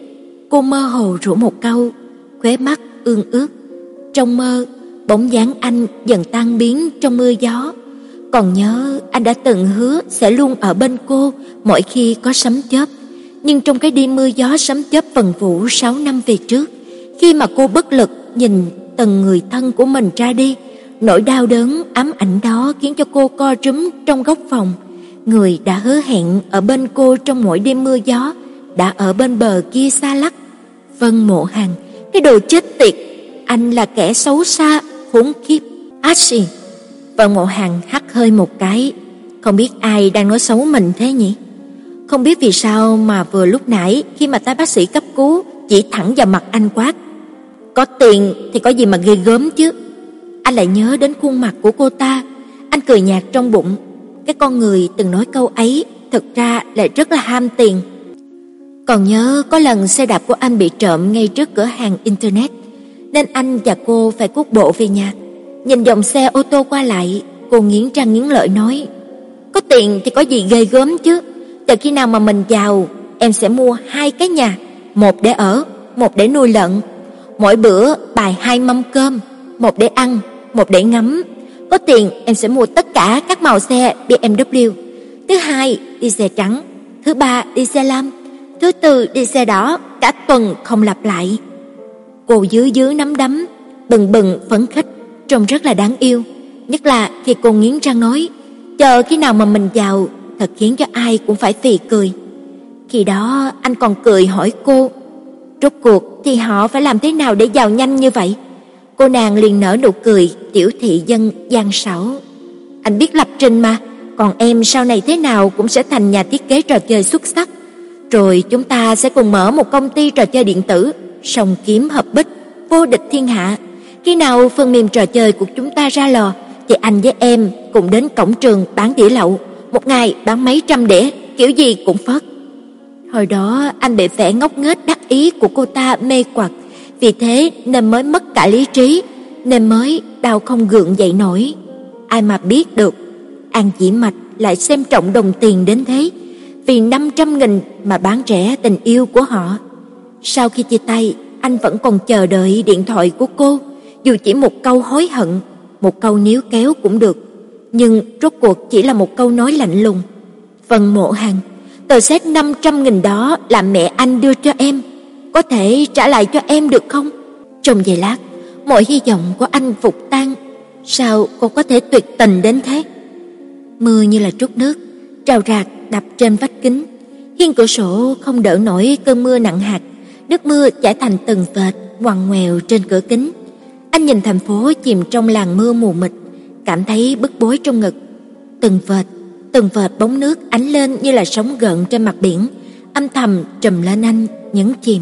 Cô mơ hồ rủa một câu, khóe mắt ương ướt. Trong mơ, bóng dáng anh dần tan biến trong mưa gió. Còn nhớ anh đã từng hứa sẽ luôn ở bên cô mỗi khi có sấm chớp. Nhưng trong cái đêm mưa gió sấm chớp vần vũ sáu năm về trước, khi mà cô bất lực nhìn từng người thân của mình ra đi, nỗi đau đớn ám ảnh đó khiến cho cô co rúm trong góc phòng. Người đã hứa hẹn ở bên cô trong mỗi đêm mưa gió đã ở bên bờ kia xa lắc. Vân Mộ Hàn, cái đồ chết tiệt, anh là kẻ xấu xa, khốn khiếp. Ashi. Vân Mộ Hàn hắt hơi một cái, không biết ai đang nói xấu mình thế nhỉ? Không biết vì sao mà vừa lúc nãy khi mà tay bác sĩ cấp cứu chỉ thẳng vào mặt anh quát. Có tiền thì có gì mà ghê gớm chứ. Anh lại nhớ đến khuôn mặt của cô ta. Anh cười nhạt trong bụng. Cái con người từng nói câu ấy thực ra lại rất là ham tiền. Còn nhớ có lần xe đạp của anh bị trộm ngay trước cửa hàng internet, nên anh và cô phải cuốc bộ về nhà. Nhìn dòng xe ô tô qua lại, cô nghiến răng nghiến lợi nói: Có tiền thì có gì ghê gớm chứ. Từ khi nào mà mình giàu, em sẽ mua hai cái nhà, một để ở, một để nuôi lợn. Mỗi bữa bày hai mâm cơm, một để ăn, một để ngắm. Có tiền em sẽ mua tất cả các màu xe bê em vê. Thứ hai đi xe trắng, thứ ba đi xe lam, thứ tư đi xe đỏ, cả tuần không lặp lại. Cô dưới dưới nắm đấm, bừng bừng phấn khích, trông rất là đáng yêu. Nhất là khi cô nghiến răng nói: Chờ khi nào mà mình giàu, thật khiến cho ai cũng phải phì cười. Khi đó anh còn cười hỏi cô: Rốt cuộc thì họ phải làm thế nào để giàu nhanh như vậy? Cô nàng liền nở nụ cười tiểu thị dân gian xảo. Anh biết lập trình mà, còn em sau này thế nào cũng sẽ thành nhà thiết kế trò chơi xuất sắc. Rồi chúng ta sẽ cùng mở một công ty trò chơi điện tử, song kiếm hợp bích, vô địch thiên hạ. Khi nào phần mềm trò chơi của chúng ta ra lò, thì anh với em cùng đến cổng trường bán đĩa lậu, một ngày bán mấy trăm đĩa, kiểu gì cũng phất. Hồi đó anh bị vẻ ngốc nghếch đắc ý của cô ta mê hoặc, vì thế nên mới mất cả lý trí, nên mới đau không gượng dậy nổi. Ai mà biết được, An Dĩ Mạch lại xem trọng đồng tiền đến thế, vì năm trăm nghìn mà bán rẻ tình yêu của họ. Sau khi chia tay, anh vẫn còn chờ đợi điện thoại của cô, dù chỉ một câu hối hận, một câu níu kéo cũng được, nhưng rốt cuộc chỉ là một câu nói lạnh lùng. Vân Mộ Hàn, tờ séc năm trăm nghìn đó là mẹ anh đưa cho em, có thể trả lại cho em được không? Trong giây lát, mọi hy vọng của anh vụt tan. Sao cô có thể tuyệt tình đến thế? Mưa như là trút nước, rào rạc đập trên vách kính. Hiên cửa sổ không đỡ nổi cơn mưa nặng hạt, nước mưa chảy thành từng vệt ngoằn ngoèo trên cửa kính. Anh nhìn thành phố chìm trong làn mưa mù mịt, cảm thấy bức bối trong ngực. Từng vệt, từng vệt bóng nước ánh lên như là sóng gợn trên mặt biển, âm thầm trùm lên anh, nhấn chìm.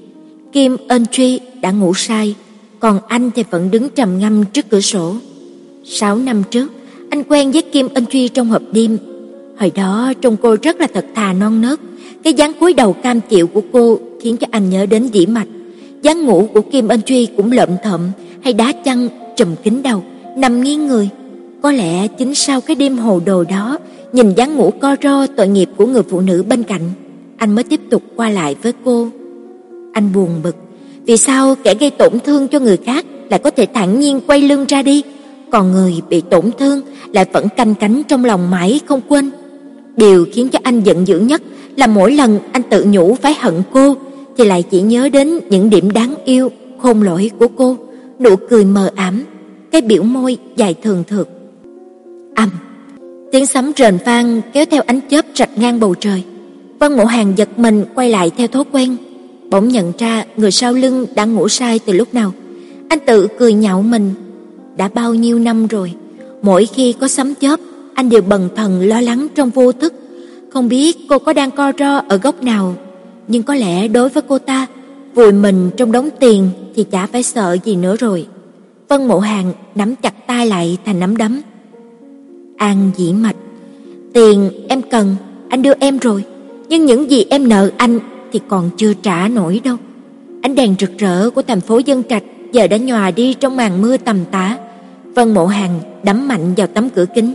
Kim Ân Truy đã ngủ say, còn anh thì vẫn đứng trầm ngâm trước cửa sổ. Sáu năm trước, anh quen với Kim Ân Truy trong hộp đêm. Hồi đó trông cô rất là thật thà non nớt, Cái dáng cúi đầu cam chịu của cô khiến cho anh nhớ đến Dĩ Mạch. Dáng ngủ của Kim Ân Truy cũng lợm thợm, hay đá chăn trùm kín đầu, nằm nghiêng người. Có lẽ chính sau cái đêm hồ đồ đó, nhìn dáng ngủ co ro tội nghiệp của người phụ nữ bên cạnh, anh mới tiếp tục qua lại với cô. Anh buồn bực, vì sao kẻ gây tổn thương cho người khác lại có thể thản nhiên quay lưng ra đi, còn người bị tổn thương lại vẫn canh cánh trong lòng mãi không quên. Điều khiến cho anh giận dữ nhất là mỗi lần anh tự nhủ phải hận cô thì lại chỉ nhớ đến những điểm đáng yêu, khôn lỗi của cô, nụ cười mờ ám, cái biểu môi dài thường thượt. Ầm, tiếng sấm rền vang kéo theo ánh chớp rạch ngang bầu trời. Vân Mộ Hàn giật mình quay lại theo thói quen, bỗng nhận ra người sau lưng đã ngủ say từ lúc nào. Anh tự cười nhạo mình, đã bao nhiêu năm rồi, mỗi khi có sấm chớp, anh đều bần thần lo lắng trong vô thức, không biết cô có đang co ro ở góc nào. Nhưng có lẽ đối với cô ta, vùi mình trong đống tiền thì chả phải sợ gì nữa rồi. Vân Mộ Hàn nắm chặt tay lại thành nắm đấm. An Dĩ Mạch, tiền em cần, anh đưa em rồi, nhưng những gì em nợ anh thì còn chưa trả nổi đâu. Ánh đèn rực rỡ của thành phố Dân Trạch giờ đã nhòa đi trong màn mưa tầm tã. Vân Mộ Hàn đấm mạnh vào tấm cửa kính.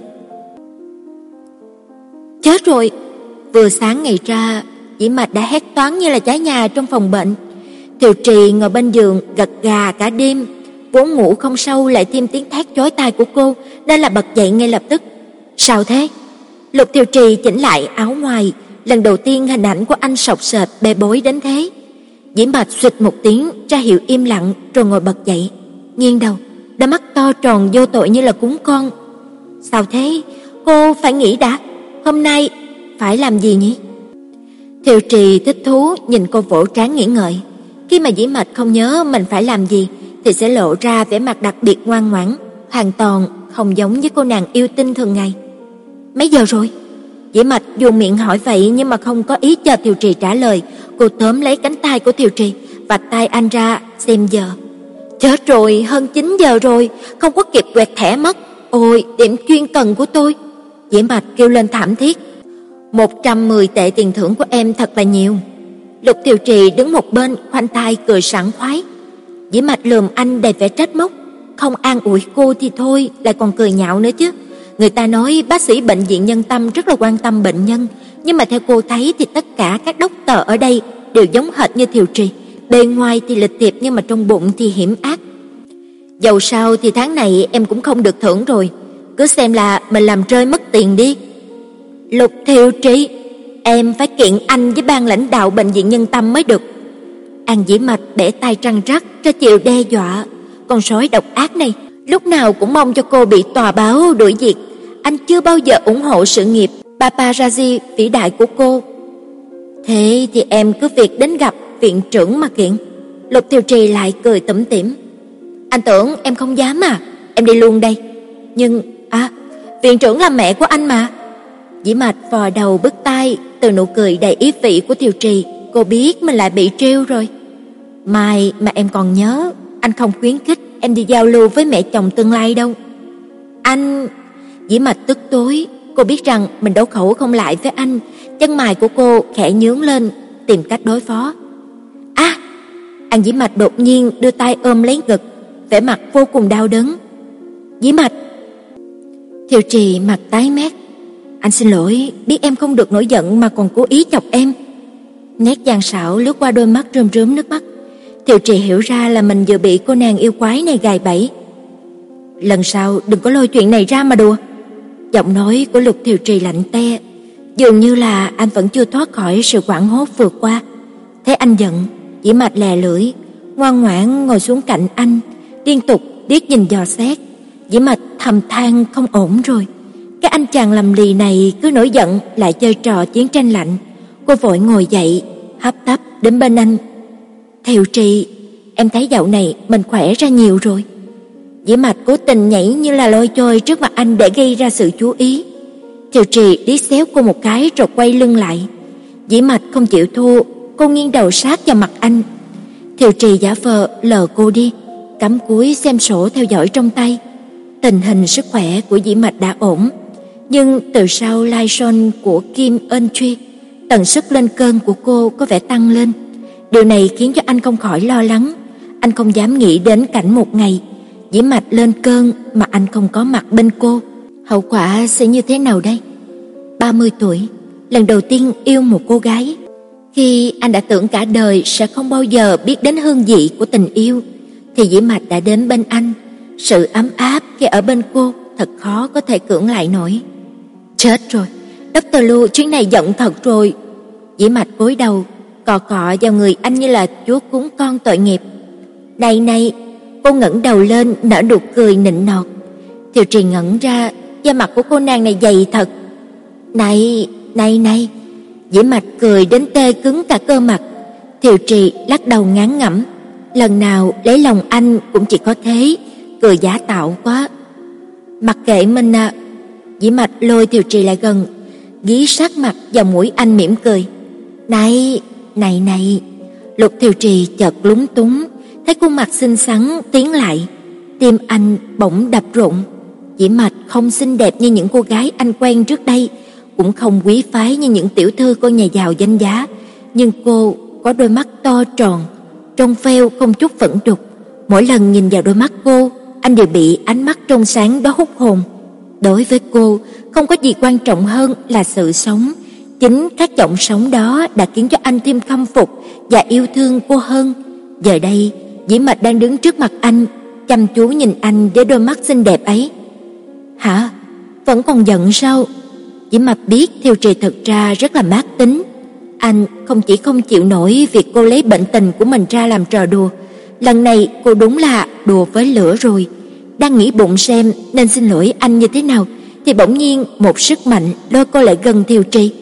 Chết rồi! Vừa sáng ngày ra, Dĩ Mạch đã hét toáng như là cháy nhà trong phòng bệnh. Thiều Trì ngồi bên giường gật gà cả đêm, vốn ngủ không sâu lại thêm tiếng thét chói tai của cô, nên là bật dậy ngay lập tức. Sao thế? Lục Thiều Trì chỉnh lại áo ngoài, lần đầu tiên hình ảnh của anh sọc sệt bê bối đến thế. Dĩ Mạch xụt một tiếng ra hiệu im lặng rồi ngồi bật dậy, nghiêng đầu, đôi mắt to tròn vô tội như là cún con. Sao thế? Cô phải nghĩ đã, hôm nay phải làm gì nhỉ? Thiều Trì thích thú nhìn cô vỗ trán nghĩ ngợi. Khi mà Dĩ Mạch không nhớ mình phải làm gì thì sẽ lộ ra vẻ mặt đặc biệt ngoan ngoãn, hoàn toàn không giống với cô nàng yêu tinh thường ngày. Mấy giờ rồi? Dĩ Mạch dùng miệng hỏi vậy nhưng mà không có ý cho Thiều Trì trả lời. Cô tóm lấy cánh tay của Thiều Trì, vạch tay anh ra xem giờ. Chết rồi, hơn chín giờ rồi, không có kịp quẹt thẻ mất. Ôi, điểm chuyên cần của tôi. Dĩ Mạch kêu lên thảm thiết. Một trăm mười tệ tiền thưởng của em thật là nhiều. Lục Thiều Trì đứng một bên khoanh tay cười sảng khoái. Dĩ Mạch lườm anh đầy vẻ trách móc, không an ủi cô thì thôi, lại còn cười nhạo nữa chứ. Người ta nói bác sĩ bệnh viện Nhân Tâm rất là quan tâm bệnh nhân, nhưng mà theo cô thấy thì tất cả các doctor ở đây đều giống hệt như Thiều Trì, bề ngoài thì lịch thiệp nhưng mà trong bụng thì hiểm ác. Dầu sao thì tháng này em cũng không được thưởng rồi, cứ xem là mình làm rơi mất tiền đi. Lục Thiều Trì, em phải kiện anh với ban lãnh đạo bệnh viện Nhân Tâm mới được. An Dĩ Mạch bẻ tay răng rắc ra chiều đe dọa. Con sói độc ác này lúc nào cũng mong cho cô bị tòa báo đuổi việc. Anh chưa bao giờ ủng hộ sự nghiệp paparazzi vĩ đại của cô. Thế thì em cứ việc đến gặp viện trưởng mà kiện. Lục Thiều Trì lại cười tủm tỉm. Anh tưởng em không dám à? Em đi luôn đây. Nhưng à, viện trưởng là mẹ của anh mà. Dĩ Mạch vò đầu bứt tai. Từ nụ cười đầy ý vị của Thiều Trì, cô biết mình lại bị trêu rồi. Mai mà em còn nhớ, anh không khuyến khích em đi giao lưu với mẹ chồng tương lai đâu. Anh... Dĩ Mạch tức tối, cô biết rằng mình đấu khẩu không lại với anh. Chân mày của cô khẽ nhướng lên, tìm cách đối phó. À! An Dĩ Mạch đột nhiên đưa tay ôm lấy ngực, vẻ mặt vô cùng đau đớn. Dĩ Mạch! Thiều Trì mặt tái mét. Anh xin lỗi, biết em không được nổi giận mà còn cố ý chọc em. Nét gian xảo lướt qua đôi mắt rơm rớm nước mắt. Thiều Trì hiểu ra là mình vừa bị cô nàng yêu quái này gài bẫy. Lần sau đừng có lôi chuyện này ra mà đùa. Giọng nói của Lục Thiều Trì lạnh te, dường như là anh vẫn chưa thoát khỏi sự hoảng hốt vừa qua. Thấy anh giận, Dĩ Mạch lè lưỡi, ngoan ngoãn ngồi xuống cạnh anh, liên tục liếc nhìn dò xét. Dĩ Mạch thầm than không ổn rồi. Cái anh chàng lầm lì này cứ nổi giận lại chơi trò chiến tranh lạnh. Cô vội ngồi dậy, hấp tấp đến bên anh. Thiều Trì, em thấy dạo này mình khỏe ra nhiều rồi. Dĩ Mạch cố tình nhảy như là lôi trôi trước mặt anh để gây ra sự chú ý. Thiều Trì liếc xéo cô một cái rồi quay lưng lại. Dĩ Mạch không chịu thua, cô nghiêng đầu sát vào mặt anh. Thiều Trì giả vờ lờ cô đi, cắm cúi xem sổ theo dõi trong tay. Tình hình sức khỏe của Dĩ Mạch đã ổn, nhưng từ sau live show của Kim Ân Truy, tần suất lên cơn của cô có vẻ tăng lên. Điều này khiến cho anh không khỏi lo lắng. Anh không dám nghĩ đến cảnh một ngày Dĩ Mạch lên cơn mà anh không có mặt bên cô. Hậu quả sẽ như thế nào đây? ba mươi tuổi, lần đầu tiên yêu một cô gái. Khi anh đã tưởng cả đời sẽ không bao giờ biết đến hương vị của tình yêu, thì Dĩ Mạch đã đến bên anh. Sự ấm áp khi ở bên cô thật khó có thể cưỡng lại nổi. Chết rồi, Doctor Lu chuyến này giận thật rồi. Dĩ Mạch cúi đầu, cọ cọ vào người anh như là chúa cúng con tội nghiệp. Này này, cô ngẩng đầu lên nở nụ cười nịnh nọt. Thiều Trì ngẩn ra, da mặt của cô nàng này dày thật. Này, này này. Dĩ Mạch cười đến tê cứng cả cơ mặt. Thiều Trì lắc đầu ngán ngẩm. Lần nào lấy lòng anh cũng chỉ có thế, cười giả tạo quá. Mặc kệ mình à. Dĩ Mạch lôi Thiều Trì lại gần, ghí sát mặt vào mũi anh mỉm cười. Này, này này. Lục Thiều Trì chợt lúng túng, thấy khuôn mặt xinh xắn tiến lại, tim anh bỗng đập rộn. Dĩ Mạch không xinh đẹp như những cô gái anh quen trước đây, cũng không quý phái như những tiểu thư con nhà giàu danh giá, nhưng cô có đôi mắt to tròn, trong veo không chút phẫn đục. Mỗi lần nhìn vào đôi mắt cô, anh đều bị ánh mắt trong sáng đó hút hồn. Đối với cô, không có gì quan trọng hơn là sự sống. Chính các giọng sống đó đã khiến cho anh thêm khâm phục và yêu thương cô hơn. Giờ đây, Dĩ Mạch đang đứng trước mặt anh, chăm chú nhìn anh với đôi mắt xinh đẹp ấy. Hả? Vẫn còn giận sao? Dĩ Mạch biết Thiều Trì thật ra rất là mát tính. Anh không chỉ không chịu nổi việc cô lấy bệnh tình của mình ra làm trò đùa, lần này cô đúng là đùa với lửa rồi. Đang nghĩ bụng xem nên xin lỗi anh như thế nào, thì bỗng nhiên một sức mạnh lôi cô lại gần Thiều Trì.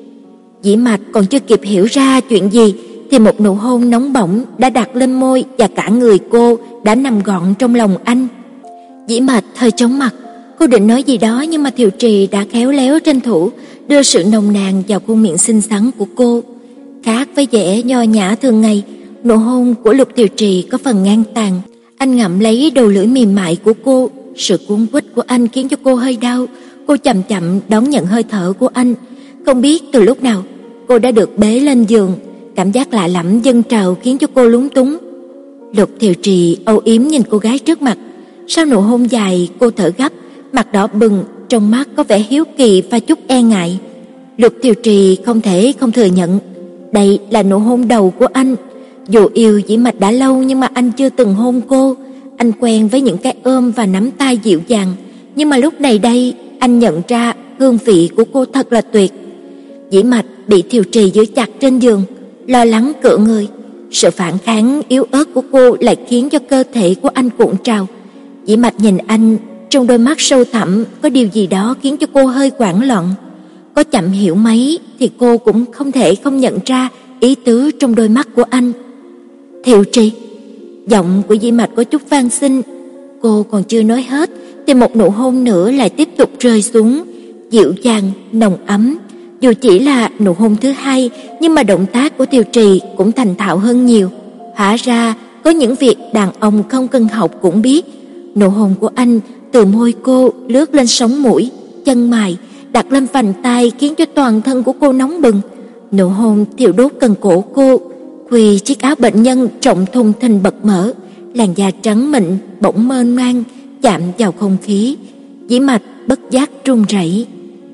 Dĩ Mạch còn chưa kịp hiểu ra chuyện gì, thì một nụ hôn nóng bỏng đã đặt lên môi và cả người cô đã nằm gọn trong lòng anh. Dĩ Mạch hơi chóng mặt, cô định nói gì đó nhưng mà Thiều Trì đã khéo léo tranh thủ đưa sự nồng nàn vào khuôn miệng xinh xắn của cô. Khác với vẻ nho nhã thường ngày, nụ hôn của Lục Thiều Trì có phần ngang tàn. Anh ngậm lấy đầu lưỡi mềm mại của cô, sự cuốn quýt của anh khiến cho cô hơi đau. Cô chậm chậm đón nhận hơi thở của anh. Không biết từ lúc nào, cô đã được bế lên giường. Cảm giác lạ lẫm dâng trào khiến cho cô lúng túng. Lục Thiều Trì âu yếm nhìn cô gái trước mặt. Sau nụ hôn dài, cô thở gấp, mặt đỏ bừng, trong mắt có vẻ hiếu kỳ và chút e ngại. Lục Thiều Trì không thể không thừa nhận, đây là nụ hôn đầu của anh. Dù yêu Dĩ Mạch đã lâu nhưng mà anh chưa từng hôn cô. Anh quen với những cái ôm và nắm tay dịu dàng, nhưng mà lúc này đây, anh nhận ra hương vị của cô thật là tuyệt. Dĩ Mạch bị Thiều Trì giữ chặt trên giường, lo lắng cựa người. Sự phản kháng yếu ớt của cô lại khiến cho cơ thể của anh cuộn trào. Dĩ Mạch nhìn anh, trong đôi mắt sâu thẳm có điều gì đó khiến cho cô hơi hoảng loạn. Có chậm hiểu mấy thì cô cũng không thể không nhận ra ý tứ trong đôi mắt của anh. Thiều Trì. Giọng của Dĩ Mạch có chút van xin. Cô còn chưa nói hết thì một nụ hôn nữa lại tiếp tục rơi xuống, dịu dàng, nồng ấm. Dù chỉ là nụ hôn thứ hai, nhưng mà động tác của Thiều Trì cũng thành thạo hơn nhiều. Hóa ra có những việc đàn ông không cần học cũng biết. Nụ hôn của anh từ môi cô lướt lên sống mũi, chân mày, đặt lên vành tai khiến cho toàn thân của cô nóng bừng. Nụ hôn thiêu đốt cần cổ cô, khuy chiếc áo bệnh nhân rộng thùng thình bật mở, làn da trắng mịn bỗng mơn man chạm vào không khí. Dĩ Mạch bất giác run rẩy.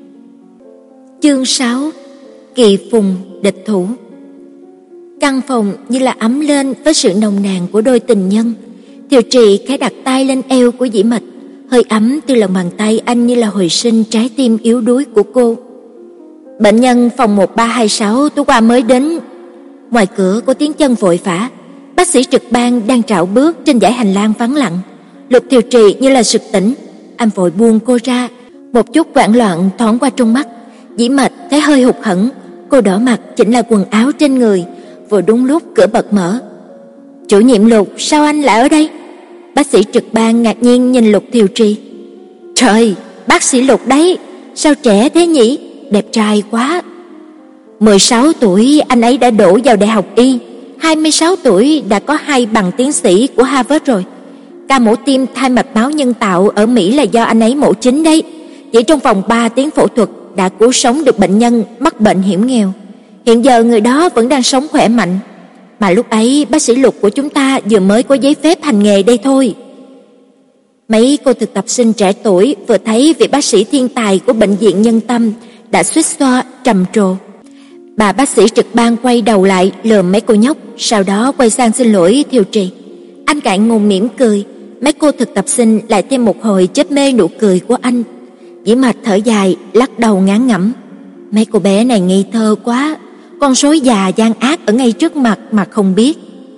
Chương sáu. Kỳ phùng địch thủ. Căn phòng như là ấm lên với sự nồng nàn của đôi tình nhân. Thiều Trì khẽ đặt tay lên eo của Dĩ Mạch, hơi ấm từ lòng bàn tay anh như là hồi sinh trái tim yếu đuối của cô. Bệnh nhân phòng một ba hai sáu tối qua mới đến. Ngoài cửa có tiếng chân vội vã. Bác sĩ trực ban đang trảo bước trên dãy hành lang vắng lặng. Lục Thiều Trì như là sực tỉnh, anh vội buông cô ra. Một chút hoảng loạn thoáng qua trong mắt. Dĩ Mạch thấy hơi hụt hẫng, cô đỏ mặt chỉnh lại quần áo trên người. Vừa đúng lúc cửa bật mở. Chủ nhiệm Lục, sao anh lại ở đây? Bác sĩ trực ban ngạc nhiên nhìn Lục Thiều Trì. Trời, bác sĩ Lục đấy, sao trẻ thế nhỉ, đẹp trai quá. mười sáu tuổi anh ấy đã đổ vào đại học y, hai mươi sáu tuổi đã có hai bằng tiến sĩ của Harvard rồi. Ca mổ tim thay mạch máu nhân tạo ở Mỹ là do anh ấy mổ chính đấy. Chỉ trong vòng ba tiếng phẫu thuật đã cứu sống được bệnh nhân mắc bệnh hiểm nghèo. Hiện giờ người đó vẫn đang sống khỏe mạnh, mà lúc ấy bác sĩ Lục của chúng ta vừa mới có giấy phép hành nghề đây thôi. Mấy cô thực tập sinh trẻ tuổi vừa thấy vị bác sĩ thiên tài của bệnh viện Nhân Tâm đã xuýt xoa trầm trồ. Bà bác sĩ trực ban quay đầu lại lườm mấy cô nhóc, sau đó quay sang xin lỗi Thiều Trì. Anh cãi ngùng mỉm cười, mấy cô thực tập sinh lại thêm một hồi chớp mê nụ cười của anh. Dĩ Mạch thở dài, lắc đầu ngán ngẩm. Mấy cô bé này ngây thơ quá, con sói già gian ác ở ngay trước mặt mà không biết.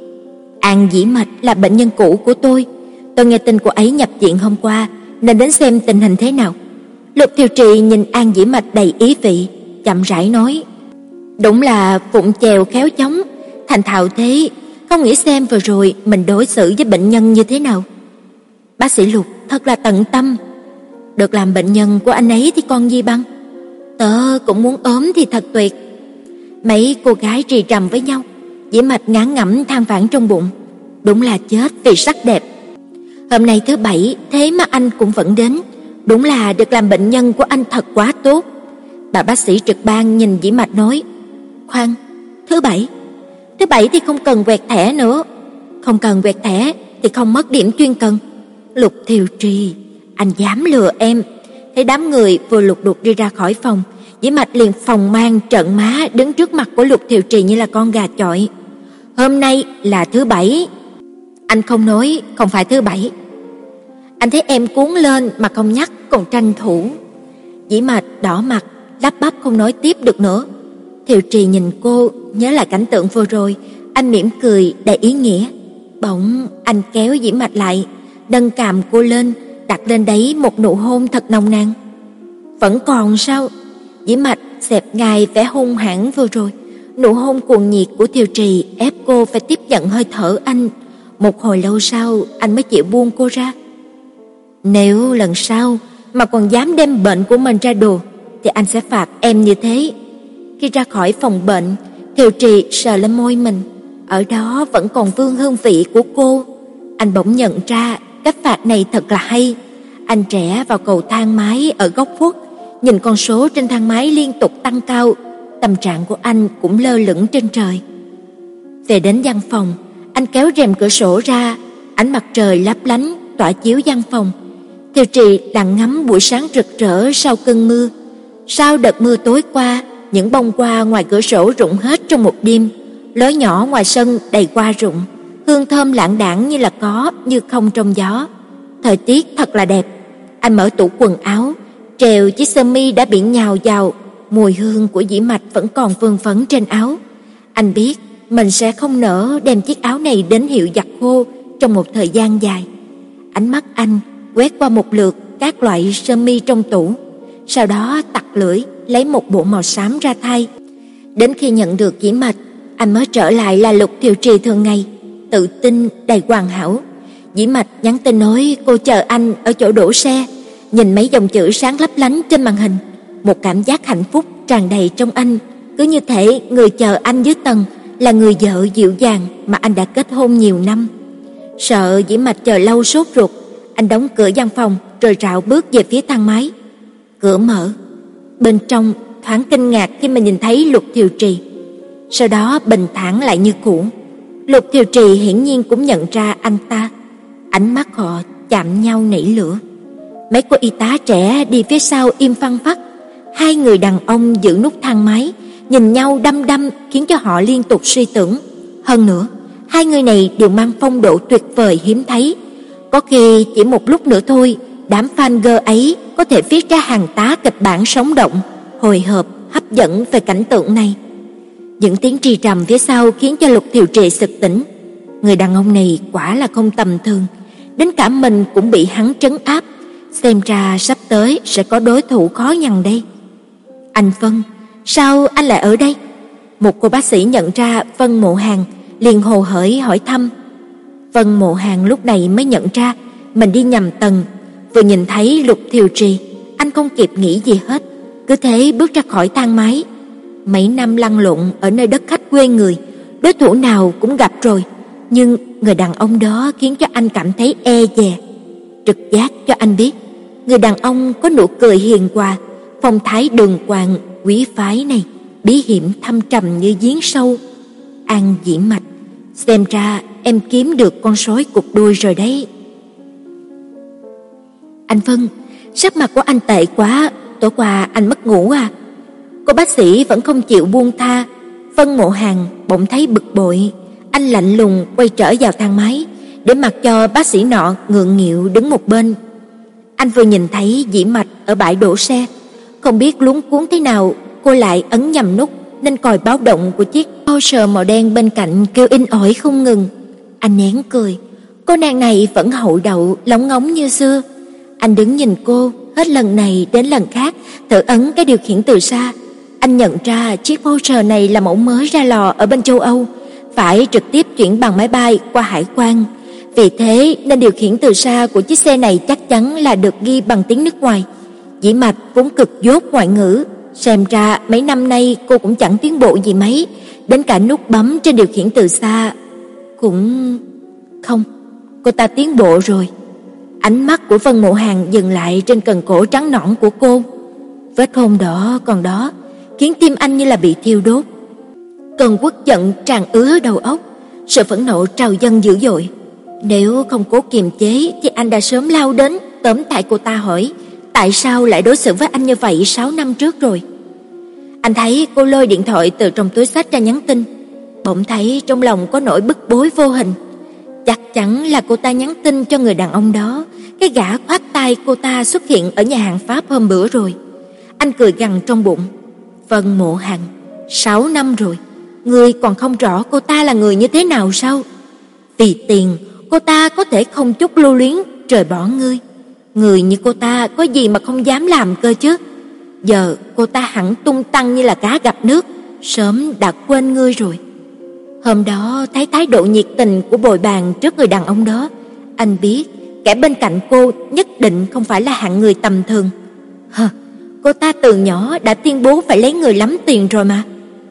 An Dĩ Mạch là bệnh nhân cũ của tôi. Tôi nghe tin cô ấy nhập viện hôm qua nên đến xem tình hình thế nào. Lục Thiều Trì nhìn An Dĩ Mạch đầy ý vị, chậm rãi nói: Đúng là phụng chèo khéo chóng, thành thạo thế, không nghĩ xem vừa rồi mình đối xử với bệnh nhân như thế nào. Bác sĩ Lục thật là tận tâm. Được làm bệnh nhân của anh ấy thì còn gì bằng. Tớ cũng muốn ốm thì thật tuyệt. Mấy cô gái trì trầm với nhau, Dĩ Mạch ngán ngẩm than vãn trong bụng. Đúng là chết vì sắc đẹp. Hôm nay thứ bảy, thế mà anh cũng vẫn đến. Đúng là được làm bệnh nhân của anh thật quá tốt. Bà bác sĩ trực ban nhìn Dĩ Mạch nói: Khoan, thứ bảy? Thứ bảy thì không cần quẹt thẻ nữa. Không cần quẹt thẻ thì không mất điểm chuyên cần. Lục Thiều Trì, anh dám lừa em? Thấy đám người vừa lục đục đi ra khỏi phòng, Dĩ Mạch liền phòng mang trợn má đứng trước mặt của Lục Thiều Trì như là con gà chọi. Hôm nay là thứ bảy. Anh không nói không phải thứ bảy. Anh thấy em cuốn lên mà không nhắc còn tranh thủ. Dĩ Mạch đỏ mặt, lắp bắp không nói tiếp được nữa. Thiều Trì nhìn cô, nhớ lại cảnh tượng vừa rồi, anh mỉm cười đầy ý nghĩa. Bỗng anh kéo Dĩ Mạch lại, nâng cằm cô lên, đặt lên đấy một nụ hôn thật nồng nàn. Vẫn còn sao? Dĩ Mạch xẹp ngài vẻ hung hãn vừa rồi. Nụ hôn cuồng nhiệt của Thiều Trì ép cô phải tiếp nhận hơi thở anh. Một hồi lâu sau, anh mới chịu buông cô ra. Nếu lần sau mà còn dám đem bệnh của mình ra đùa, thì anh sẽ phạt em như thế. Khi ra khỏi phòng bệnh, Thiều Trì sờ lên môi mình, ở đó vẫn còn vương hương vị của cô. Anh bỗng nhận ra cách phạt này thật là hay. Anh trẻ vào cầu thang máy ở góc khuất, nhìn con số trên thang máy liên tục tăng cao, tâm trạng của anh cũng lơ lửng trên trời. Về đến văn phòng, anh kéo rèm cửa sổ ra, ánh mặt trời lấp lánh tỏa chiếu văn phòng. Thiều Trì đang ngắm buổi sáng rực rỡ sau cơn mưa. Sau đợt mưa tối qua, những bông hoa ngoài cửa sổ rụng hết trong một đêm. Lối nhỏ ngoài sân đầy hoa rụng, hương thơm lãng đãng như là có như không trong gió. Thời tiết thật là đẹp. Anh mở tủ quần áo, trèo chiếc sơ mi đã bị nhào vào, mùi hương của Dĩ Mạch vẫn còn vương vấn trên áo. Anh biết mình sẽ không nỡ đem chiếc áo này đến hiệu giặt khô trong một thời gian dài. Ánh mắt anh quét qua một lượt các loại sơ mi trong tủ, sau đó tặc lưỡi lấy một bộ màu xám ra thay. Đến khi nhận được Dĩ Mạch, anh mới trở lại là Lục Thiều Trì thường ngày, tự tin đầy hoàn hảo. Dĩ Mạch nhắn tin nói cô chờ anh ở chỗ đổ xe. Nhìn mấy dòng chữ sáng lấp lánh trên màn hình, một cảm giác hạnh phúc tràn đầy trong anh, cứ như thể người chờ anh dưới tầng là người vợ dịu dàng mà anh đã kết hôn nhiều năm. Sợ Dĩ Mạch chờ lâu sốt ruột, anh đóng cửa văn phòng rồi rảo bước về phía thang máy. Cửa mở, bên trong thoáng kinh ngạc khi mà nhìn thấy Lục Thiều Trì, sau đó bình thản lại như cũ. Lục Thiều Trì hiển nhiên cũng nhận ra anh ta, ánh mắt họ chạm nhau nảy lửa. Mấy cô y tá trẻ đi phía sau im phăng phắc. Hai người đàn ông giữ nút thang máy nhìn nhau đăm đăm khiến cho họ liên tục suy tưởng. Hơn nữa, hai người này đều mang phong độ tuyệt vời hiếm thấy. Có khi chỉ một lúc nữa thôi, đám fan girl ấy có thể viết ra hàng tá kịch bản sống động, hồi hộp, hấp dẫn về cảnh tượng này. Những tiếng trì trầm phía sau khiến cho Lục Thiều Trì sực tỉnh. Người đàn ông này quả là không tầm thường, đến cả mình cũng bị hắn trấn áp. Xem ra sắp tới sẽ có đối thủ khó nhằn đây. Anh Vân, sao anh lại ở đây? Một cô bác sĩ nhận ra Vân Mộ Hàn, liền hồ hởi hỏi thăm. Vân Mộ Hàn lúc này mới nhận ra mình đi nhầm tầng. Vừa nhìn thấy Lục Thiều Trì, anh không kịp nghĩ gì hết, cứ thế bước ra khỏi thang máy. Mấy năm lăn lộn ở nơi đất khách quê người, đối thủ nào cũng gặp rồi, nhưng người đàn ông đó khiến cho anh cảm thấy e dè. Trực giác cho anh biết, người đàn ông có nụ cười hiền hòa, phong thái đường hoàng quý phái này bí hiểm thâm trầm như giếng sâu. An Dĩ Mạch, xem ra em kiếm được con sói cụp đuôi rồi đấy. Anh Vân, sắc mặt của anh tệ quá, tối qua anh mất ngủ à? Cô bác sĩ vẫn không chịu buông tha. Vân Mộ Hàn bỗng thấy bực bội, anh lạnh lùng quay trở vào thang máy, để mặc cho bác sĩ nọ ngượng nghịu đứng một bên. Anh vừa nhìn thấy Dĩ Mạch ở bãi đổ xe, không biết luống cuống thế nào, cô lại ấn nhầm nút nên còi báo động của chiếc Porsche màu đen bên cạnh kêu inh ỏi không ngừng. Anh nén cười, cô nàng này vẫn hậu đậu lóng ngóng như xưa. Anh đứng nhìn cô hết lần này đến lần khác, thử ấn cái điều khiển từ xa. Anh nhận ra chiếc Porsche này là mẫu mới ra lò ở bên châu Âu, phải trực tiếp chuyển bằng máy bay qua hải quan. Vì thế nên điều khiển từ xa của chiếc xe này chắc chắn là được ghi bằng tiếng nước ngoài. Dĩ Mạch vốn cực dốt ngoại ngữ, xem ra mấy năm nay cô cũng chẳng tiến bộ gì mấy, đến cả nút bấm trên điều khiển từ xa cũng không. Cô ta tiến bộ rồi. Ánh mắt của Vân Mộ Hàn dừng lại trên cần cổ trắng nõn của cô. Vết hôn đỏ còn đó, khiến tim anh như là bị thiêu đốt. Cơn uất giận tràn ứa đầu óc, sự phẫn nộ trào dâng dữ dội. Nếu không cố kiềm chế thì anh đã sớm lao đến tóm tại cô ta hỏi tại sao lại đối xử với anh như vậy sáu năm trước rồi. Anh thấy cô lôi điện thoại từ trong túi xách ra nhắn tin, bỗng thấy trong lòng có nỗi bức bối vô hình. Chắc chắn là cô ta nhắn tin cho người đàn ông đó, cái gã khoác tay cô ta xuất hiện ở nhà hàng Pháp hôm bữa rồi. Anh cười gằn trong bụng, Vân Mộ Hàn, sáu năm rồi, ngươi còn không rõ cô ta là người như thế nào sao? Vì tiền, cô ta có thể không chút lưu luyến rời bỏ ngươi. Người như cô ta có gì mà không dám làm cơ chứ? Giờ cô ta hẳn tung tăng như là cá gặp nước, sớm đã quên ngươi rồi. Hôm đó thấy thái độ nhiệt tình của bồi bàn trước người đàn ông đó, anh biết kẻ bên cạnh cô nhất định không phải là hạng người tầm thường. Hờ, cô ta từ nhỏ đã tuyên bố phải lấy người lắm tiền rồi mà.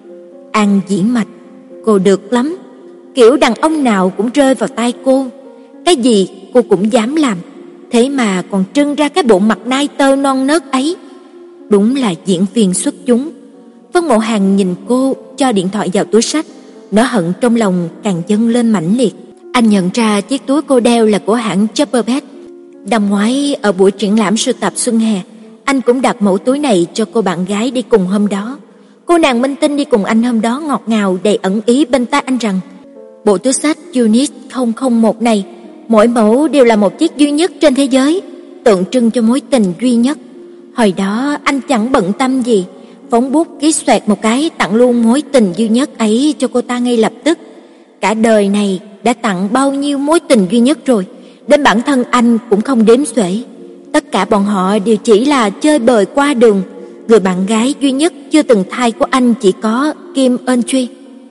An Dĩ Mạch, cô được lắm, kiểu đàn ông nào cũng rơi vào tay cô, cái gì cô cũng dám làm, thế mà còn trưng ra cái bộ mặt nai tơ non nớt ấy. Đúng là diễn viên xuất chúng. Vân Mộ Hàn nhìn cô cho điện thoại vào túi xách, nỗi hận trong lòng càng dâng lên mãnh liệt. Anh nhận ra chiếc túi cô đeo là của hãng Chopperbet. Năm ngoái ở buổi triển lãm sưu tập xuân hè, anh cũng đặt mẫu túi này cho cô bạn gái đi cùng hôm đó. Cô nàng minh tinh đi cùng anh hôm đó ngọt ngào đầy ẩn ý bên tai anh rằng bộ túi xách Unit không không một này, mỗi mẫu đều là một chiếc duy nhất trên thế giới, tượng trưng cho mối tình duy nhất. Hồi đó anh chẳng bận tâm gì, phóng bút ký xoẹt một cái tặng luôn mối tình duy nhất ấy cho cô ta ngay lập tức. Cả đời này đã tặng bao nhiêu mối tình duy nhất rồi, đến bản thân anh cũng không đếm xuể. Tất cả bọn họ đều chỉ là chơi bời qua đường. Người bạn gái duy nhất chưa từng thai của anh chỉ có Kim Eun Truy.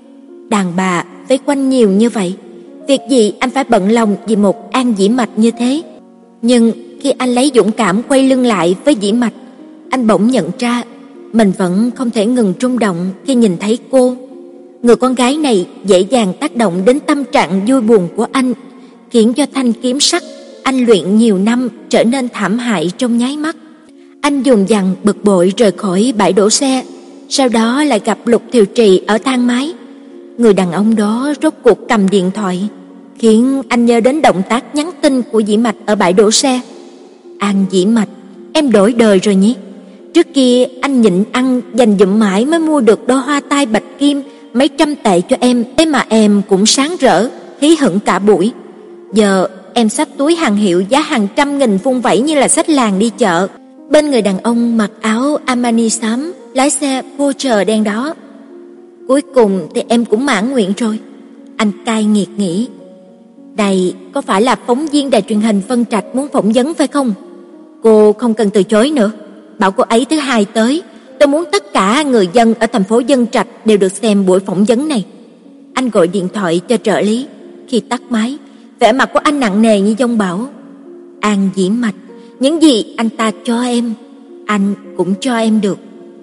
Đàn bà vây quanh nhiều như vậy, việc gì anh phải bận lòng vì một An Dĩ Mạch như thế? Nhưng khi anh lấy dũng cảm quay lưng lại với Dĩ Mạch, anh bỗng nhận ra mình vẫn không thể ngừng rung động khi nhìn thấy cô. Người con gái này dễ dàng tác động đến tâm trạng vui buồn của anh, khiến cho thanh kiếm sắt anh luyện nhiều năm trở nên thảm hại trong nháy mắt. Anh dùng dằng bực bội rời khỏi bãi đổ xe, sau đó lại gặp Lục Thiều Trì ở thang máy. Người đàn ông đó rốt cuộc cầm điện thoại, khiến anh nhớ đến động tác nhắn tin của Dĩ Mạch ở bãi đổ xe. An Dĩ Mạch, em đổi đời rồi nhỉ? Trước kia anh nhịn ăn dành dụm mãi mới mua được đôi hoa tai bạch kim mấy trăm tệ cho em, thế mà em cũng sáng rỡ, hí hửng cả buổi. Giờ em xách túi hàng hiệu giá hàng trăm nghìn vung vẩy như là xách làng đi chợ. Bên người đàn ông mặc áo Armani xám, lái xe Porsche đen đó. Cuối cùng thì em cũng mãn nguyện rồi. Anh cay nghiệt nghĩ. Đây có phải là phóng viên đài truyền hình Vân Trạch muốn phỏng vấn phải không? Cô không cần từ chối nữa. Bảo cô ấy thứ hai tới. Tôi muốn tất cả người dân ở thành phố Vân Trạch đều được xem buổi phỏng vấn này. Anh gọi điện thoại cho trợ lý. Khi tắt máy, vẻ mặt của anh nặng nề như giông bão. An Dĩ Mạch, những gì anh ta cho em, anh cũng cho em được.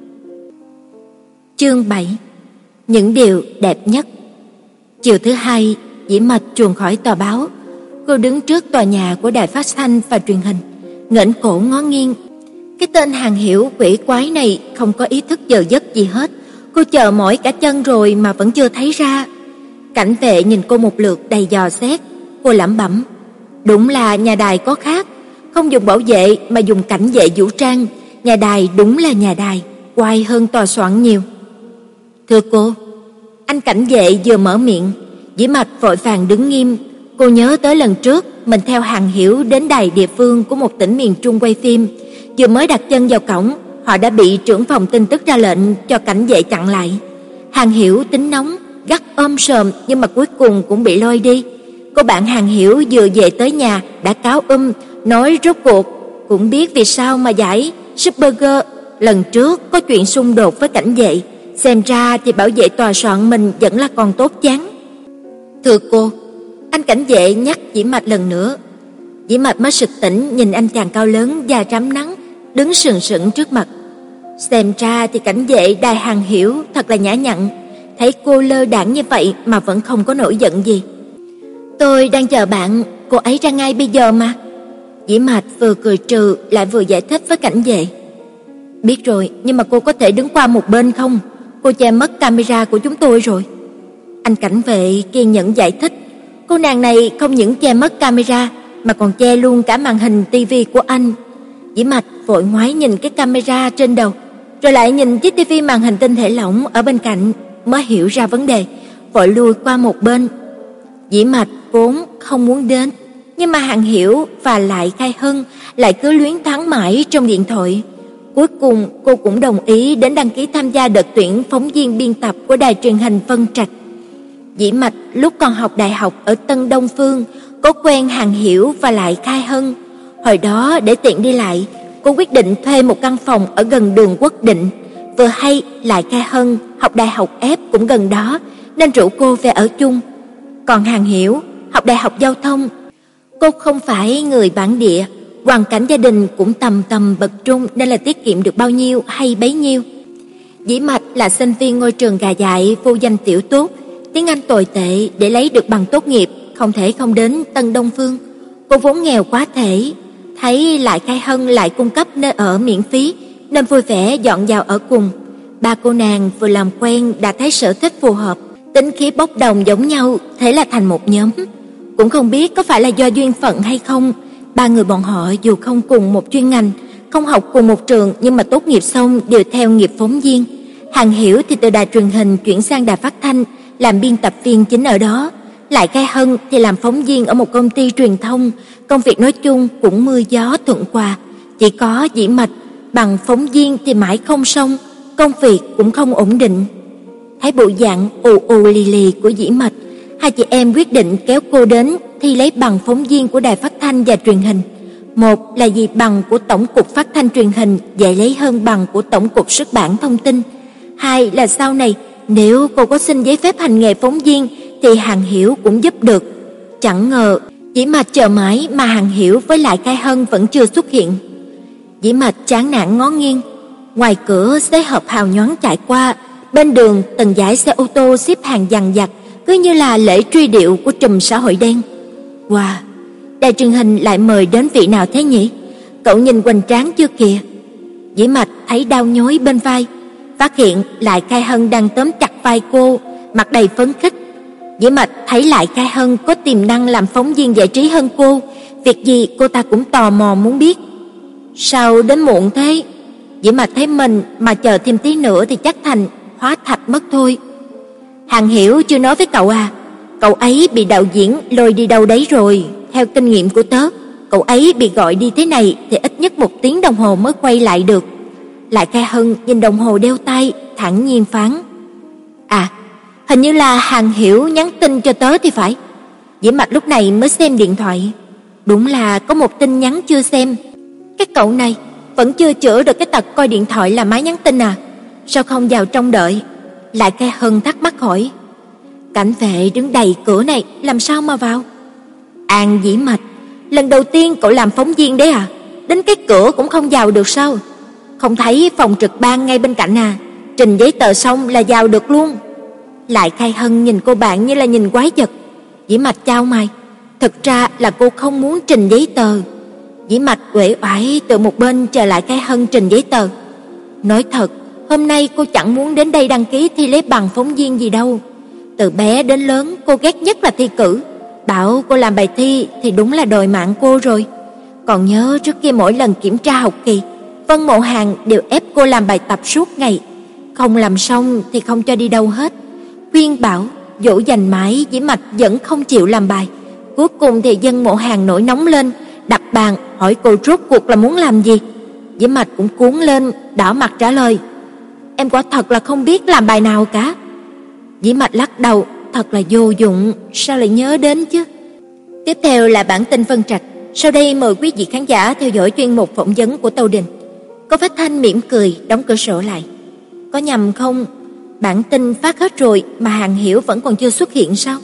Chương bảy. Những điều đẹp nhất. Chiều thứ hai, Dĩ Mạch chuồn khỏi tòa báo. Cô đứng trước tòa nhà của đài phát thanh và truyền hình, ngẩng cổ ngó nghiêng. Cái tên hàng hiệu quỷ quái này không có ý thức giờ giấc gì hết, Cô chờ mỏi cả chân rồi mà vẫn chưa thấy ra. Cảnh vệ nhìn cô một lượt đầy dò xét. Cô lẩm bẩm, đúng là nhà đài có khác, không dùng bảo vệ mà dùng cảnh vệ vũ trang. Nhà đài đúng là nhà đài, oai hơn tòa soạn nhiều. Thưa cô. Anh cảnh vệ vừa mở miệng, Dĩ Mạch vội vàng đứng nghiêm. Cô nhớ tới lần trước mình theo Hàng Hiểu đến đài địa phương của một tỉnh miền Trung quay phim, vừa mới đặt chân vào cổng, họ đã bị trưởng phòng tin tức ra lệnh cho cảnh vệ chặn lại. Hàng Hiểu tính nóng, gắt ôm sờm nhưng mà cuối cùng cũng bị lôi đi. Cô bạn Hàng Hiểu vừa về tới nhà đã cáo um, nói rốt cuộc cũng biết vì sao mà giải Supergirl lần trước có chuyện xung đột với cảnh vệ, xem ra thì bảo vệ tòa soạn mình vẫn là còn tốt chán. Thưa cô. Anh cảnh vệ nhắc Dĩ Mạch lần nữa. Dĩ Mạch mới sực tỉnh nhìn anh chàng cao lớn da rám nắng đứng sừng sững trước mặt. Xem ra thì cảnh vệ đài Hàng Hiểu thật là nhã nhặn, thấy cô lơ đãng như vậy mà vẫn không có nổi giận gì. Tôi đang chờ bạn, cô ấy ra ngay bây giờ mà. Dĩ Mạch vừa cười trừ lại vừa giải thích với cảnh vệ. Biết rồi, nhưng mà cô có thể đứng qua một bên không? Cô che mất camera của chúng tôi rồi. Anh cảnh vệ kiên nhẫn giải thích. Cô nàng này không những che mất camera mà còn che luôn cả màn hình tivi của anh. Dĩ Mạch vội ngoái nhìn cái camera trên đầu, rồi lại nhìn chiếc tivi màn hình tinh thể lỏng ở bên cạnh, mới hiểu ra vấn đề, vội lùi qua một bên. Dĩ Mạch vốn không muốn đến, nhưng mà Hàng Hiểu và lại Khai Hân lại cứ luyến thắng mãi trong điện thoại. Cuối cùng cô cũng đồng ý đến đăng ký tham gia đợt tuyển phóng viên biên tập của đài truyền hình Vân Trạch. Dĩ Mạch lúc còn học đại học ở Tân Đông Phương có quen Hàng Hiểu và lại Khai Hân. Hồi đó để tiện đi lại, cô quyết định thuê một căn phòng ở gần đường Quốc Định. Vừa hay lại Khai Hân học đại học ép cũng gần đó nên rủ cô về ở chung. Còn Hàng Hiểu học đại học giao thông. Cô không phải người bản địa, hoàn cảnh gia đình cũng tầm tầm bậc trung nên là tiết kiệm được bao nhiêu hay bấy nhiêu. Dĩ Mạch là sinh viên ngôi trường gà dại vô danh tiểu tốt, tiếng Anh tồi tệ, để lấy được bằng tốt nghiệp không thể không đến Tân Đông Phương. Cô vốn nghèo quá thể, thấy lại Khai Hân lại cung cấp nơi ở miễn phí nên vui vẻ dọn vào ở cùng. Ba cô nàng vừa làm quen đã thấy sở thích phù hợp, tính khí bốc đồng giống nhau, thế là thành một nhóm. Cũng không biết có phải là do duyên phận hay không, ba người bọn họ dù không cùng một chuyên ngành, không học cùng một trường nhưng mà tốt nghiệp xong đều theo nghiệp phóng viên. Hàng Hiểu thì từ đài truyền hình chuyển sang đài phát thanh, làm biên tập viên chính ở đó. Lại Khai Hân thì làm phóng viên ở một công ty truyền thông, công việc nói chung cũng mưa gió thuận hòa. Chỉ có Dĩ Mạch bằng phóng viên thì mãi không xong, công việc cũng không ổn định. Thấy bộ dạng ù ù lì lì của Dĩ Mạch, hai chị em quyết định kéo cô đến thi lấy bằng phóng viên của đài phát thanh và truyền hình. Một là vì bằng của Tổng cục Phát thanh Truyền hình dễ lấy hơn bằng của Tổng cục Xuất bản Thông tin. Hai là sau này nếu cô có xin giấy phép hành nghề phóng viên thì Hàng Hiểu cũng giúp được. Chẳng ngờ Dĩ Mạch chờ mãi mà Hàng Hiểu với lại Khai Hân vẫn chưa xuất hiện. Dĩ Mạch chán nản ngó nghiêng, ngoài cửa xe hợp hào nhoáng chạy qua, bên đường từng dãy xe ô tô xếp hàng dằng dặc, cứ như là lễ truy điệu của trùm xã hội đen. Wow, đài truyền hình lại mời đến vị nào thế nhỉ? Cậu nhìn hoành tráng chưa kìa? Dĩ Mạch thấy đau nhói bên vai, phát hiện lại Khai Hân đang tóm chặt vai cô, mặt đầy phấn khích. Dĩ Mạch thấy lại Khai Hân có tiềm năng làm phóng viên giải trí hơn cô, việc gì cô ta cũng tò mò muốn biết. Sao đến muộn thế? Dĩ Mạch thấy mình mà chờ thêm tí nữa thì chắc thành hóa thạch mất thôi. Hàng Hiểu chưa nói với cậu à, cậu ấy bị đạo diễn lôi đi đâu đấy rồi. Theo kinh nghiệm của tớ, cậu ấy bị gọi đi thế này thì ít nhất một tiếng đồng hồ mới quay lại được. Lại Khai Hân nhìn đồng hồ đeo tay, thản nhiên phán: À, hình như là Hàng Hiểu nhắn tin cho tớ thì phải. Dĩ Mạch lúc này mới xem điện thoại. Đúng là có một tin nhắn chưa xem. Cái cậu này vẫn chưa chữa được cái tật coi điện thoại là máy nhắn tin à? Sao không vào trong đợi? Lại Khai Hân thắc mắc hỏi. Cảnh vệ đứng đầy cửa này, làm sao mà vào? An Dĩ Mạch, lần đầu tiên cậu làm phóng viên đấy à? Đến cái cửa cũng không vào được sao? Không thấy phòng trực ban ngay bên cạnh à? Trình giấy tờ xong là vào được luôn. Lại Khai Hân nhìn cô bạn như là nhìn quái vật. Dĩ Mạch chau mày, thực ra là cô không muốn trình giấy tờ. Dĩ Mạch uể oải từ một bên chờ Lại Khai Hân trình giấy tờ. Nói thật, hôm nay cô chẳng muốn đến đây đăng ký thi lấy bằng phóng viên gì đâu. Từ bé đến lớn cô ghét nhất là thi cử. Bảo cô làm bài thi thì đúng là đòi mạng cô rồi. Còn nhớ trước kia mỗi lần kiểm tra học kỳ, Vân Mộ Hàn đều ép cô làm bài tập suốt ngày. Không làm xong thì không cho đi đâu hết. Khuyên bảo, dỗ dành mãi, Dĩ Mạch vẫn không chịu làm bài. Cuối cùng thì Vân Mộ Hàn nổi nóng lên, đập bàn hỏi cô rốt cuộc là muốn làm gì. Dĩ Mạch cũng cuống lên, đỏ mặt trả lời: "Em quả thật là không biết làm bài nào cả." Dĩ Mạch lắc đầu, thật là vô dụng, sao lại nhớ đến chứ. Tiếp theo là bản tin phân trạch. Sau đây mời quý vị khán giả theo dõi chuyên mục phỏng vấn của Tâu Đình. Cô Phát Thanh mỉm cười, đóng cửa sổ lại. Có nhầm không? Bản tin phát hết rồi mà Hàn Hiểu vẫn còn chưa xuất hiện sao?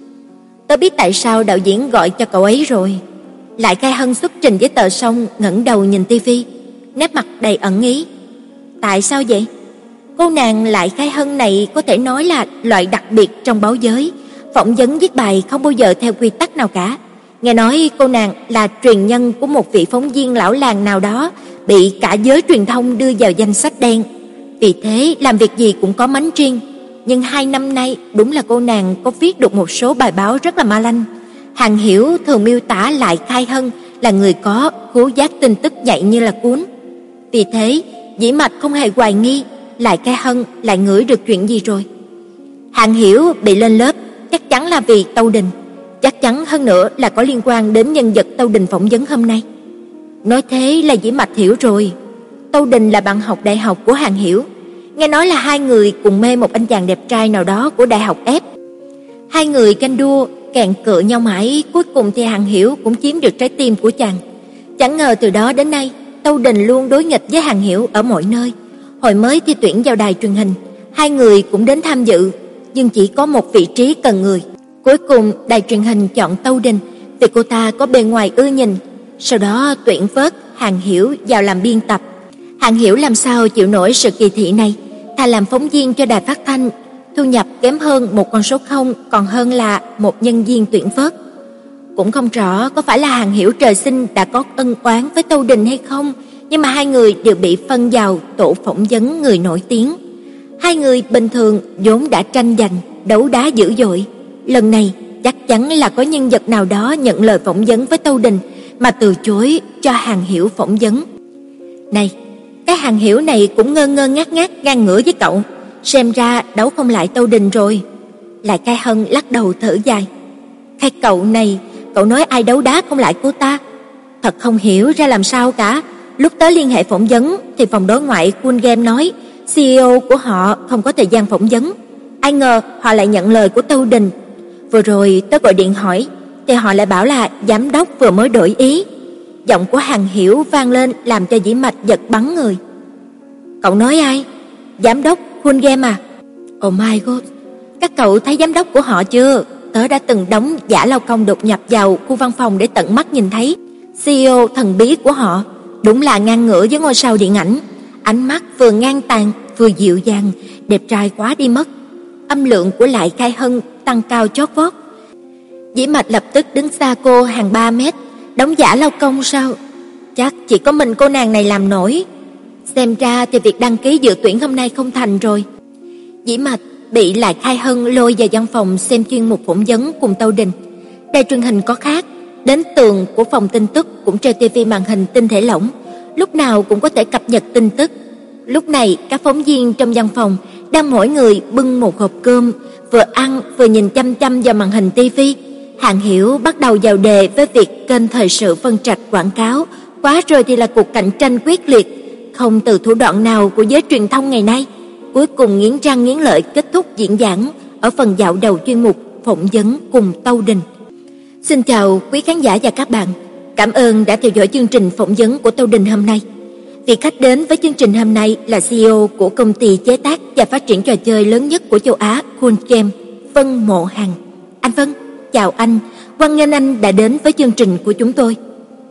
Tôi biết tại sao đạo diễn gọi cho cậu ấy rồi. Lại Khai Hân xuất trình giấy tờ xong, ngẩng đầu nhìn tivi, nét mặt đầy ẩn ý. Tại sao vậy? Cô nàng Lại Khai Hân này có thể nói là loại đặc biệt trong báo giới, phỏng vấn viết bài không bao giờ theo quy tắc nào cả. Nghe nói cô nàng là truyền nhân của một vị phóng viên lão làng nào đó, bị cả giới truyền thông đưa vào danh sách đen. Vì thế làm việc gì cũng có mánh riêng. Nhưng hai năm nay đúng là cô nàng có viết được một số bài báo rất là ma lanh. Hàn Hiểu thường miêu tả Lại Khai Hân là người có khứu giác tin tức nhạy như là cuốn. Vì thế Dĩ Mạch không hề hoài nghi Lại Khai Hân lại ngửi được chuyện gì rồi. Hàn Hiểu bị lên lớp chắc chắn là vì Tâu Đình, chắc chắn hơn nữa là có liên quan đến nhân vật Tâu Đình phỏng vấn hôm nay. Nói thế là Dĩ Mạch hiểu rồi. Tâu Đình là bạn học đại học của Hàn Hiểu. Nghe nói là hai người cùng mê một anh chàng đẹp trai nào đó của đại học F. Hai người canh đua, kèn cựa nhau mãi, cuối cùng thì Hàn Hiểu cũng chiếm được trái tim của chàng. Chẳng ngờ từ đó đến nay, Tâu Đình luôn đối nghịch với Hàn Hiểu ở mọi nơi. Hồi mới thi tuyển vào đài truyền hình, hai người cũng đến tham dự, nhưng chỉ có một vị trí cần người. Cuối cùng đài truyền hình chọn Tâu Đình vì cô ta có bề ngoài ưa nhìn. Sau đó tuyển vớt Hàn Hiểu vào làm biên tập. Hàn Hiểu làm sao chịu nổi sự kỳ thị này, thà làm phóng viên cho đài phát thanh, thu nhập kém hơn một con số không còn hơn là một nhân viên tuyển vớt. Cũng không rõ có phải là Hàn Hiểu trời sinh đã có ân oán với Tâu Đình hay không, nhưng mà hai người đều bị phân vào tổ phỏng vấn người nổi tiếng. Hai người bình thường vốn đã tranh giành, đấu đá dữ dội. Lần này chắc chắn là có nhân vật nào đó nhận lời phỏng vấn với Tâu Đình mà từ chối cho Hàn Hiểu phỏng vấn. Này, cái Hàn Hiểu này cũng ngơ ngơ ngác ngác ngang ngửa với cậu, xem ra đấu không lại Tâu Đình rồi. Lại Khai Hân lắc đầu thở dài. Cái cậu này, cậu nói ai đấu đá không lại cô ta? Thật không hiểu ra làm sao cả. Lúc tới liên hệ phỏng vấn thì phòng đối ngoại Cool Game nói xê e ô của họ không có thời gian phỏng vấn. Ai ngờ họ lại nhận lời của Tâu Đình. Vừa rồi tớ gọi điện hỏi thì họ lại bảo là giám đốc vừa mới đổi ý. Giọng của Hàn Hiểu vang lên làm cho Dĩ Mạch giật bắn người. Cậu nói ai? Giám đốc Cool Game à? Oh my god, các cậu thấy giám đốc của họ chưa? Tớ đã từng đóng giả lao công đột nhập vào khu văn phòng để tận mắt nhìn thấy xê e ô thần bí của họ. Đúng là ngang ngửa với ngôi sao điện ảnh. Ánh mắt vừa ngang tàn vừa dịu dàng, đẹp trai quá đi mất. Âm lượng của Lại Khai Hân tăng cao chót vót. Dĩ Mạch lập tức đứng xa cô hàng ba mét. Đóng giả lao công sao? Chắc chỉ có mình cô nàng này làm nổi. Xem ra thì việc đăng ký dự tuyển hôm nay không thành rồi. Dĩ Mạch bị Lại Khai Hân lôi vào văn phòng xem chuyên mục phỏng vấn cùng Tâu Đình. Đài truyền hình có khác, đến tường của phòng tin tức cũng treo tivi màn hình tinh thể lỏng, lúc nào cũng có thể cập nhật tin tức. Lúc này các phóng viên trong văn phòng đang mỗi người bưng một hộp cơm, vừa ăn vừa nhìn chăm chăm vào màn hình tivi. Hàn Hiểu bắt đầu vào đề với việc kênh thời sự phân trạch quảng cáo, quá rồi thì là cuộc cạnh tranh quyết liệt, không từ thủ đoạn nào của giới truyền thông ngày nay. Cuối cùng nghiến răng nghiến lợi kết thúc diễn giảng ở phần dạo đầu chuyên mục phỏng vấn cùng Tâu Đình. Xin chào quý khán giả và các bạn. Cảm ơn đã theo dõi chương trình phỏng vấn của Tâu Đình hôm nay. Vị khách đến với chương trình hôm nay là xê e ô của công ty chế tác và phát triển trò chơi lớn nhất của châu Á Cool Game, Vân Mộ Hàn. Anh Vân, chào anh, hoan nghênh anh đã đến với chương trình của chúng tôi.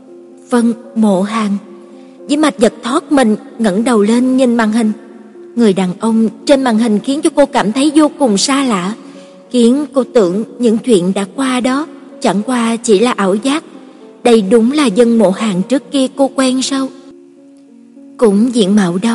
Vân Mộ Hàn. Dĩ Mạch giật thoát mình, ngẩng đầu lên nhìn màn hình. Người đàn ông trên màn hình khiến cho cô cảm thấy vô cùng xa lạ, khiến cô tưởng những chuyện đã qua đó chẳng qua chỉ là ảo giác. Đây đúng là Vân Mộ Hàn trước kia cô quen sao? Cũng diện mạo đó,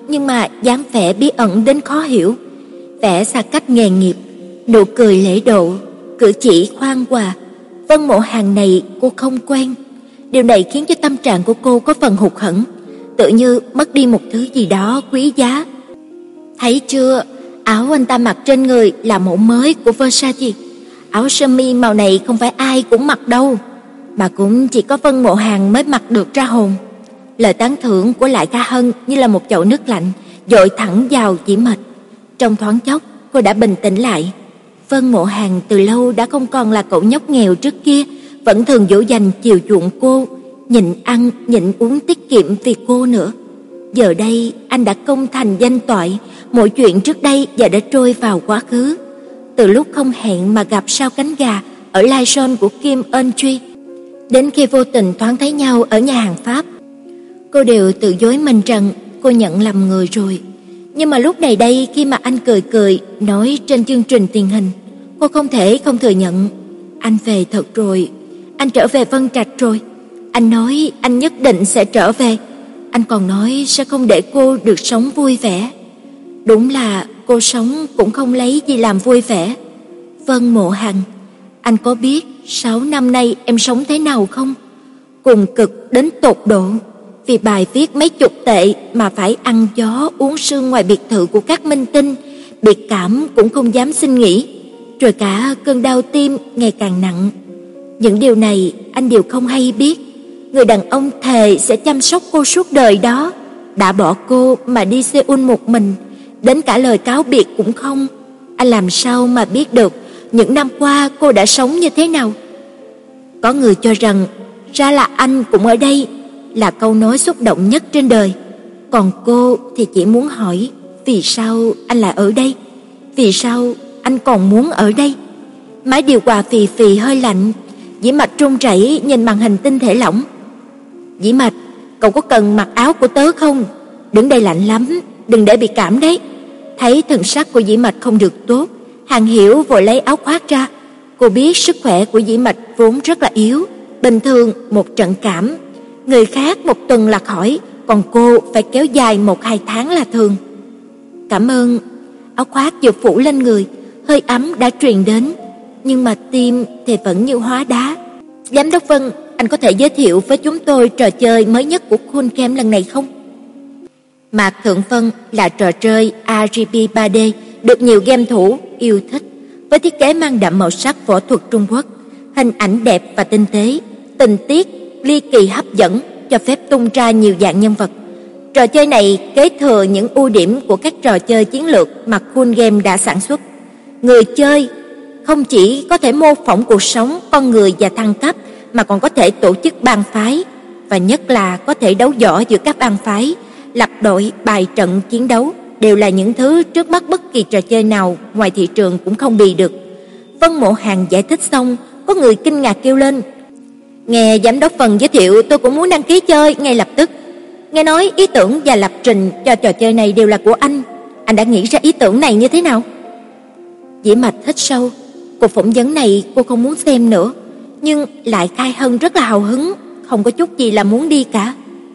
nhưng mà dáng vẻ bí ẩn đến khó hiểu, vẻ xa cách nghề nghiệp, nụ cười lễ độ, cử chỉ khoan hòa. Vân Mộ Hàn này cô không quen. Điều này khiến cho tâm trạng của cô có phần hụt hẫng, tự như mất đi một thứ gì đó quý giá. Thấy chưa, áo anh ta mặc trên người là mẫu mới của Versace. Áo sơ mi màu này không phải ai cũng mặc đâu, mà cũng chỉ có Vân Mộ Hàn mới mặc được ra hồn. Lời tán thưởng của Lại Ca Hân như là một chậu nước lạnh dội thẳng vào Dĩ Mạch. Trong thoáng chốc, cô đã bình tĩnh lại. Vân Mộ Hàn từ lâu đã không còn là cậu nhóc nghèo trước kia, vẫn thường dỗ dành chiều chuộng cô, nhịn ăn, nhịn uống tiết kiệm vì cô nữa. Giờ đây, anh đã công thành danh toại, mọi chuyện trước đây giờ đã trôi vào quá khứ. Từ lúc không hẹn mà gặp sau cánh gà ở live show của Kim Eun Truy, đến khi vô tình thoáng thấy nhau ở nhà hàng Pháp, cô đều tự dối mình rằng cô nhận lầm người rồi. Nhưng mà lúc này đây, khi mà anh cười cười nói trên chương trình truyền hình, cô không thể không thừa nhận. Anh về thật rồi, anh trở về Vân Trạch rồi. Anh nói anh nhất định sẽ trở về. Anh còn nói sẽ không để cô được sống vui vẻ. Đúng là cô sống cũng không lấy gì làm vui vẻ. Vân Mộ Hàn, anh có biết sáu năm nay em sống thế nào không? Cùng cực đến tột độ. Vì bài viết mấy chục tệ mà phải ăn gió uống sương ngoài biệt thự của các minh tinh, biệt cảm cũng không dám xin nghỉ, rồi cả cơn đau tim ngày càng nặng. Những điều này anh đều không hay biết. Người đàn ông thề sẽ chăm sóc cô suốt đời đó đã bỏ cô mà đi Seoul một mình, đến cả lời cáo biệt cũng không. Anh làm sao mà biết được những năm qua cô đã sống như thế nào? Có người cho rằng ra là anh cũng ở đây, là câu nói xúc động nhất trên đời. Còn cô thì chỉ muốn hỏi, vì sao anh lại ở đây? Vì sao anh còn muốn ở đây? Máy điều hòa phì phì hơi lạnh, Dĩ Mạch run rẩy nhìn màn hình tinh thể lỏng. Dĩ Mạch, cậu có cần mặc áo của tớ không? Đứng đây lạnh lắm, đừng để bị cảm đấy. Thấy thần sắc của Dĩ Mạch không được tốt, Hàn Hiểu vội lấy áo khoác ra. Cô biết sức khỏe của Dĩ Mạch vốn rất là yếu, bình thường một trận cảm, người khác một tuần là khỏi, còn cô phải kéo dài một hai tháng là thường. Cảm ơn. Áo khoác vừa phủ lên người, hơi ấm đã truyền đến, nhưng mà tim thì vẫn như hóa đá. Giám đốc Vân, anh có thể giới thiệu với chúng tôi trò chơi mới nhất của Cool Camp lần này không? Mạc Thượng Vân là trò chơi rờ giê pê ba D được nhiều game thủ yêu thích, với thiết kế mang đậm màu sắc võ thuật Trung Quốc, hình ảnh đẹp và tinh tế, tình tiết ly kỳ hấp dẫn, cho phép tung ra nhiều dạng nhân vật. Trò chơi này kế thừa những ưu điểm của các trò chơi chiến lược mà Cool Game đã sản xuất. Người chơi không chỉ có thể mô phỏng cuộc sống con người và thăng cấp, mà còn có thể tổ chức bang phái, và nhất là có thể đấu võ giữa các bang phái, lập đội, bài trận chiến đấu, đều là những thứ trước mắt bất kỳ trò chơi nào ngoài thị trường cũng không bì được. Vân Mộ Hàn giải thích xong, có người kinh ngạc kêu lên: Nghe giám đốc Vân giới thiệu, tôi cũng muốn đăng ký chơi ngay lập tức. Nghe nói ý tưởng và lập trình cho trò chơi này đều là của anh. Anh đã nghĩ ra ý tưởng này như thế nào? Dĩ Mạch hít sâu. Cuộc phỏng vấn này cô không muốn xem nữa, nhưng Lại Khai Hân rất là hào hứng, không có chút gì là muốn đi cả.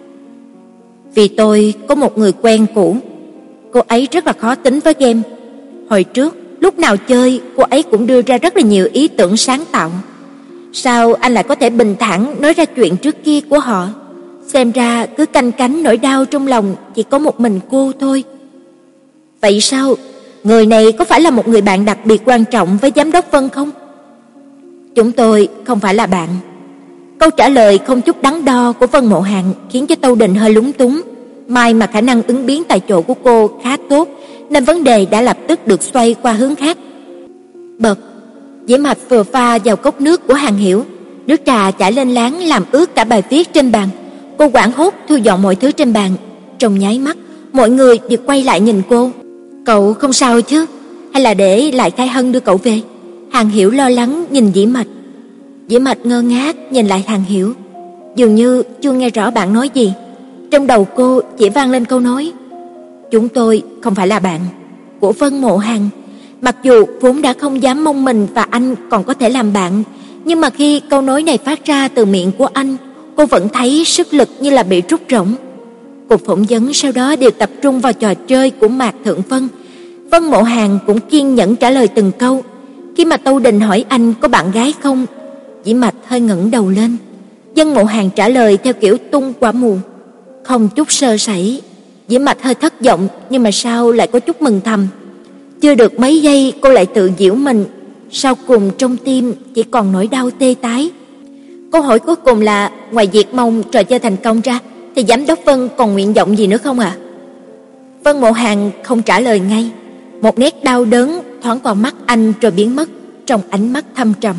Vì tôi có một người quen cũ, cô ấy rất là khó tính với game. Hồi trước lúc nào chơi, cô ấy cũng đưa ra rất là nhiều ý tưởng sáng tạo. Sao anh lại có thể bình thản nói ra chuyện trước kia của họ? Xem ra cứ canh cánh nỗi đau trong lòng chỉ có một mình cô thôi. Vậy sao? Người này có phải là một người bạn đặc biệt quan trọng với giám đốc Vân không? Chúng tôi không phải là bạn. Câu trả lời không chút đắn đo của Vân Mộ Hàn khiến cho Tâu Đình hơi lúng túng. May mà khả năng ứng biến tại chỗ của cô khá tốt, nên vấn đề đã lập tức được xoay qua hướng khác. Bật. Dĩ Mạch vừa pha vào cốc nước của Hàn Hiểu, nước trà chảy lên láng làm ướt cả bài viết trên bàn. Cô hoảng hốt thu dọn mọi thứ trên bàn. Trong nháy mắt, mọi người đều quay lại nhìn cô. Cậu không sao chứ? Hay là để Lại Khai Hân đưa cậu về? Hàn Hiểu lo lắng nhìn Dĩ Mạch. Dĩ Mạch ngơ ngác nhìn lại Hàn Hiểu, dường như chưa nghe rõ bạn nói gì. Trong đầu cô chỉ vang lên câu nói: Chúng tôi không phải là bạn của Vân Mộ Hàn. Mặc dù vốn đã không dám mong mình và anh còn có thể làm bạn, nhưng mà khi câu nói này phát ra từ miệng của anh, cô vẫn thấy sức lực như là bị rút rỗng. Cuộc phỏng vấn sau đó đều tập trung vào trò chơi của Mạc Thượng Vân. Vân Mộ Hàn cũng kiên nhẫn trả lời từng câu. Khi mà Tâu Đình hỏi anh có bạn gái không, Dĩ Mạch hơi ngẩng đầu lên. Vân Mộ Hàn trả lời theo kiểu tung quả mù, không chút sơ sẩy. Dĩ Mạch hơi thất vọng, nhưng mà sao lại có chút mừng thầm. Chưa được mấy giây cô lại tự giễu mình, sau cùng trong tim chỉ còn nỗi đau tê tái. Câu hỏi cuối cùng là, ngoài việc mong trò chơi thành công ra thì giám đốc Vân còn nguyện vọng gì nữa không ạ? À? Vân Mộ Hàn không trả lời ngay. Một nét đau đớn thoáng qua mắt anh rồi biến mất trong ánh mắt thâm trầm.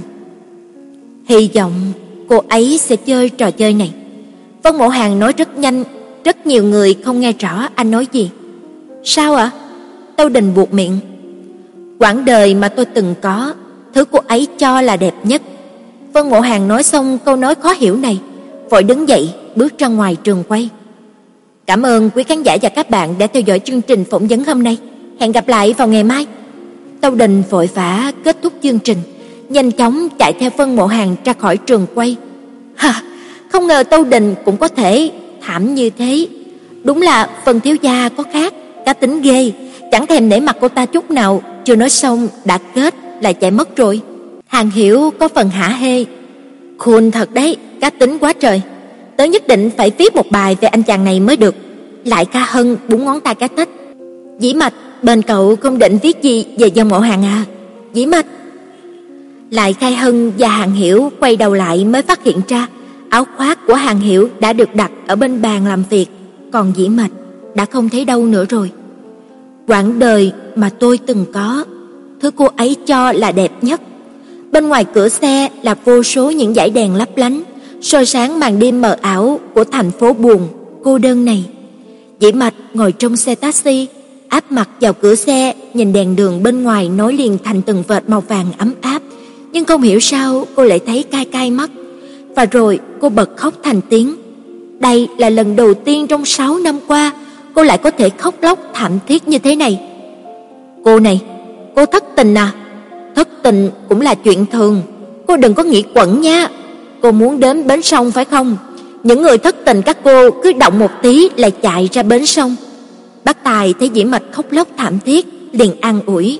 Hy vọng cô ấy sẽ chơi trò chơi này. Vân Mộ Hàn nói rất nhanh, rất nhiều người không nghe rõ anh nói gì. Sao ạ? À? Tâu Đình buột miệng. Quãng đời mà tôi từng có, thứ cô ấy cho là đẹp nhất. Vân Mộ Hàn nói xong câu nói khó hiểu này, vội đứng dậy bước ra ngoài trường quay. Cảm ơn quý khán giả và các bạn đã theo dõi chương trình phỏng vấn hôm nay. Hẹn gặp lại vào ngày mai. Tâu Đình vội vã kết thúc chương trình, nhanh chóng chạy theo Vân Mộ Hàn ra khỏi trường quay. Ha, không ngờ Tâu Đình cũng có thể thảm như thế. Đúng là Vân thiếu gia có khác, cá tính ghê, chẳng thèm nể mặt cô ta chút nào, chưa nói xong đã kết lại chạy mất rồi. Hàng Hiểu có phần hả hê. Khôn thật đấy, cá tính quá trời. Tớ nhất định phải viết một bài về anh chàng này mới được. Lại Ca Hân búng ngón tay cái thích. Dĩ Mạch, bên cậu không định viết gì về Vân Mộ Hàn à? Dĩ Mạch. Lại Khai Hân và Hàng Hiểu quay đầu lại mới phát hiện ra áo khoác của Hàng Hiểu đã được đặt ở bên bàn làm việc, còn Dĩ Mạch đã không thấy đâu nữa rồi. Quãng đời mà tôi từng có, thứ cô ấy cho là đẹp nhất. Bên ngoài cửa xe là vô số những dải đèn lấp lánh, soi sáng màn đêm mờ ảo của thành phố buồn, cô đơn này. Dĩ Mạch ngồi trong xe taxi, áp mặt vào cửa xe, nhìn đèn đường bên ngoài nối liền thành từng vệt màu vàng ấm áp, nhưng không hiểu sao cô lại thấy cay cay mắt. Và rồi cô bật khóc thành tiếng. Đây là lần đầu tiên trong sáu năm qua cô lại có thể khóc lóc thảm thiết như thế này. Cô này, cô thất tình à? Thất tình cũng là chuyện thường, cô đừng có nghĩ quẩn nha. Cô muốn đến bến sông phải không? Những người thất tình các cô cứ động một tí lại chạy ra bến sông. Bác Tài thấy Dĩ Mạch khóc lóc thảm thiết, liền an ủi.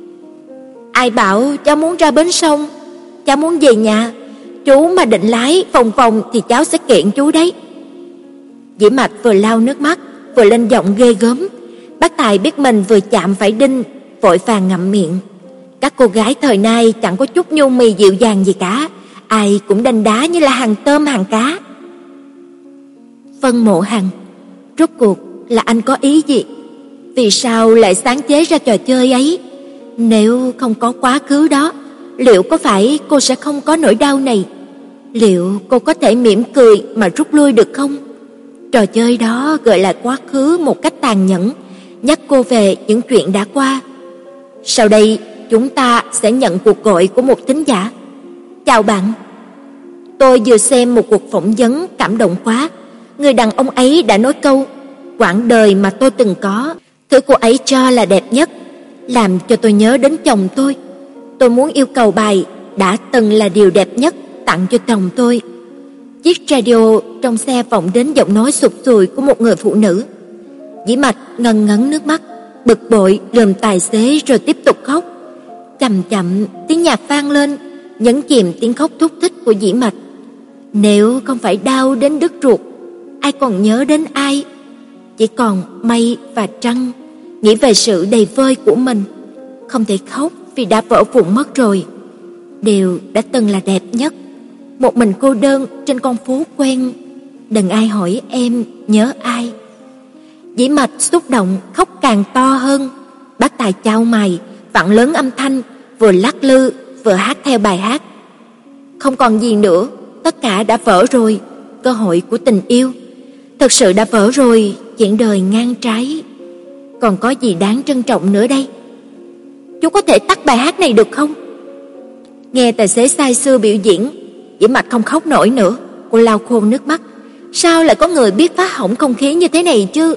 Ai bảo cháu muốn ra bến sông? Cháu muốn về nhà. Chú mà định lái vòng vòng thì cháu sẽ kiện chú đấy. Dĩ Mạch vừa lau nước mắt, vừa lên giọng ghê gớm. Bác Tài biết mình vừa chạm phải đinh, vội vàng ngậm miệng. Các cô gái thời nay chẳng có chút nhu mì dịu dàng gì cả, ai cũng đanh đá như là hàng tôm hàng cá. Vân Mộ Hàn, rốt cuộc là anh có ý gì? Vì sao lại sáng chế ra trò chơi ấy? Nếu không có quá khứ đó, liệu có phải cô sẽ không có nỗi đau này? Liệu cô có thể mỉm cười mà rút lui được không? Trò chơi đó gợi lại quá khứ một cách tàn nhẫn, nhắc cô về những chuyện đã qua. Sau đây, chúng ta sẽ nhận cuộc gọi của một thính giả. Chào bạn. Tôi vừa xem một cuộc phỏng vấn cảm động quá. Người đàn ông ấy đã nói câu, quãng đời mà tôi từng có, thứ cô ấy cho là đẹp nhất, làm cho tôi nhớ đến chồng tôi. Tôi muốn yêu cầu bài đã từng là điều đẹp nhất tặng cho chồng tôi. Chiếc radio trong xe vọng đến giọng nói sụt sùi của một người phụ nữ. Dĩ Mạch ngần ngấn nước mắt, bực bội lườm tài xế rồi tiếp tục khóc. Chậm chậm tiếng nhạc vang lên, nhấn chìm tiếng khóc thúc thích của Dĩ Mạch. Nếu không phải đau đến đứt ruột, ai còn nhớ đến ai? Chỉ còn mây và trăng, nghĩ về sự đầy vơi của mình. Không thể khóc vì đã vỡ vụn mất rồi. Điều đã từng là đẹp nhất, một mình cô đơn trên con phố quen. Đừng ai hỏi em nhớ ai. Dĩ Mạch xúc động khóc càng to hơn. Bác Tài chau mày, vặn lớn âm thanh, vừa lắc lư vừa hát theo bài hát. Không còn gì nữa, tất cả đã vỡ rồi. Cơ hội của tình yêu thực sự đã vỡ rồi. Chuyện đời ngang trái, còn có gì đáng trân trọng nữa đây? Chú có thể tắt bài hát này được không? Nghe tài xế say sưa biểu diễn, Dĩ Mạch không khóc nổi nữa. Cô lau khô nước mắt. Sao lại có người biết phá hỏng không khí như thế này chứ?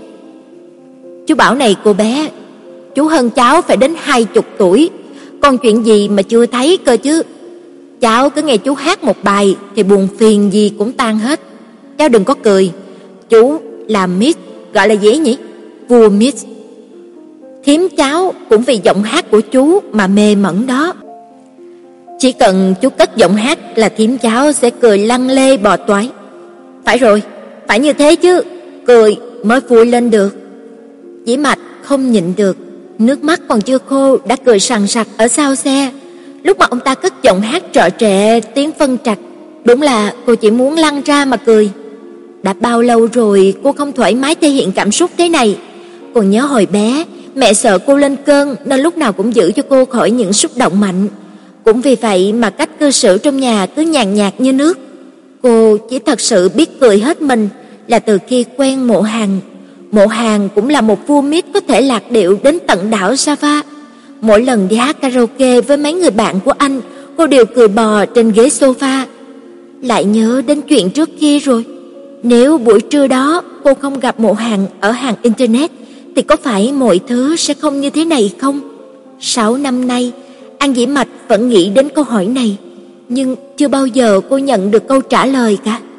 Chú bảo này cô bé, chú hơn cháu phải đến hai chục tuổi, còn chuyện gì mà chưa thấy cơ chứ? Cháu cứ nghe chú hát một bài thì buồn phiền gì cũng tan hết. Cháu đừng có cười. Chú làm miết gọi là gì nhỉ? Vua Mít. Thím cháu cũng vì giọng hát của chú mà mê mẩn đó. Chỉ cần chú cất giọng hát là thím cháu sẽ cười lăn lê bò toái. Phải rồi, phải như thế chứ, cười mới vui lên được. Dĩ Mạch không nhịn được, nước mắt còn chưa khô đã cười sằng sặc ở sau xe. Lúc mà ông ta cất giọng hát trọ trệ tiếng phân trạch, đúng là cô chỉ muốn lăn ra mà cười. Đã bao lâu rồi cô không thoải mái thể hiện cảm xúc thế này. Cô nhớ hồi bé, mẹ sợ cô lên cơn nên lúc nào cũng giữ cho cô khỏi những xúc động mạnh. Cũng vì vậy mà cách cư xử trong nhà cứ nhàn nhạt như nước. Cô chỉ thật sự biết cười hết mình là từ khi quen Mộ Hàn. Mộ Hàn cũng là một vua mít có thể lạc điệu đến tận đảo Java. Mỗi lần đi hát karaoke với mấy người bạn của anh, cô đều cười bò trên ghế sofa. Lại nhớ đến chuyện trước kia rồi. Nếu buổi trưa đó cô không gặp Mộ Hàn ở hàng internet thì có phải mọi thứ sẽ không như thế này không? Sáu năm nay, An Dĩ Mạch vẫn nghĩ đến câu hỏi này, nhưng chưa bao giờ cô nhận được câu trả lời cả.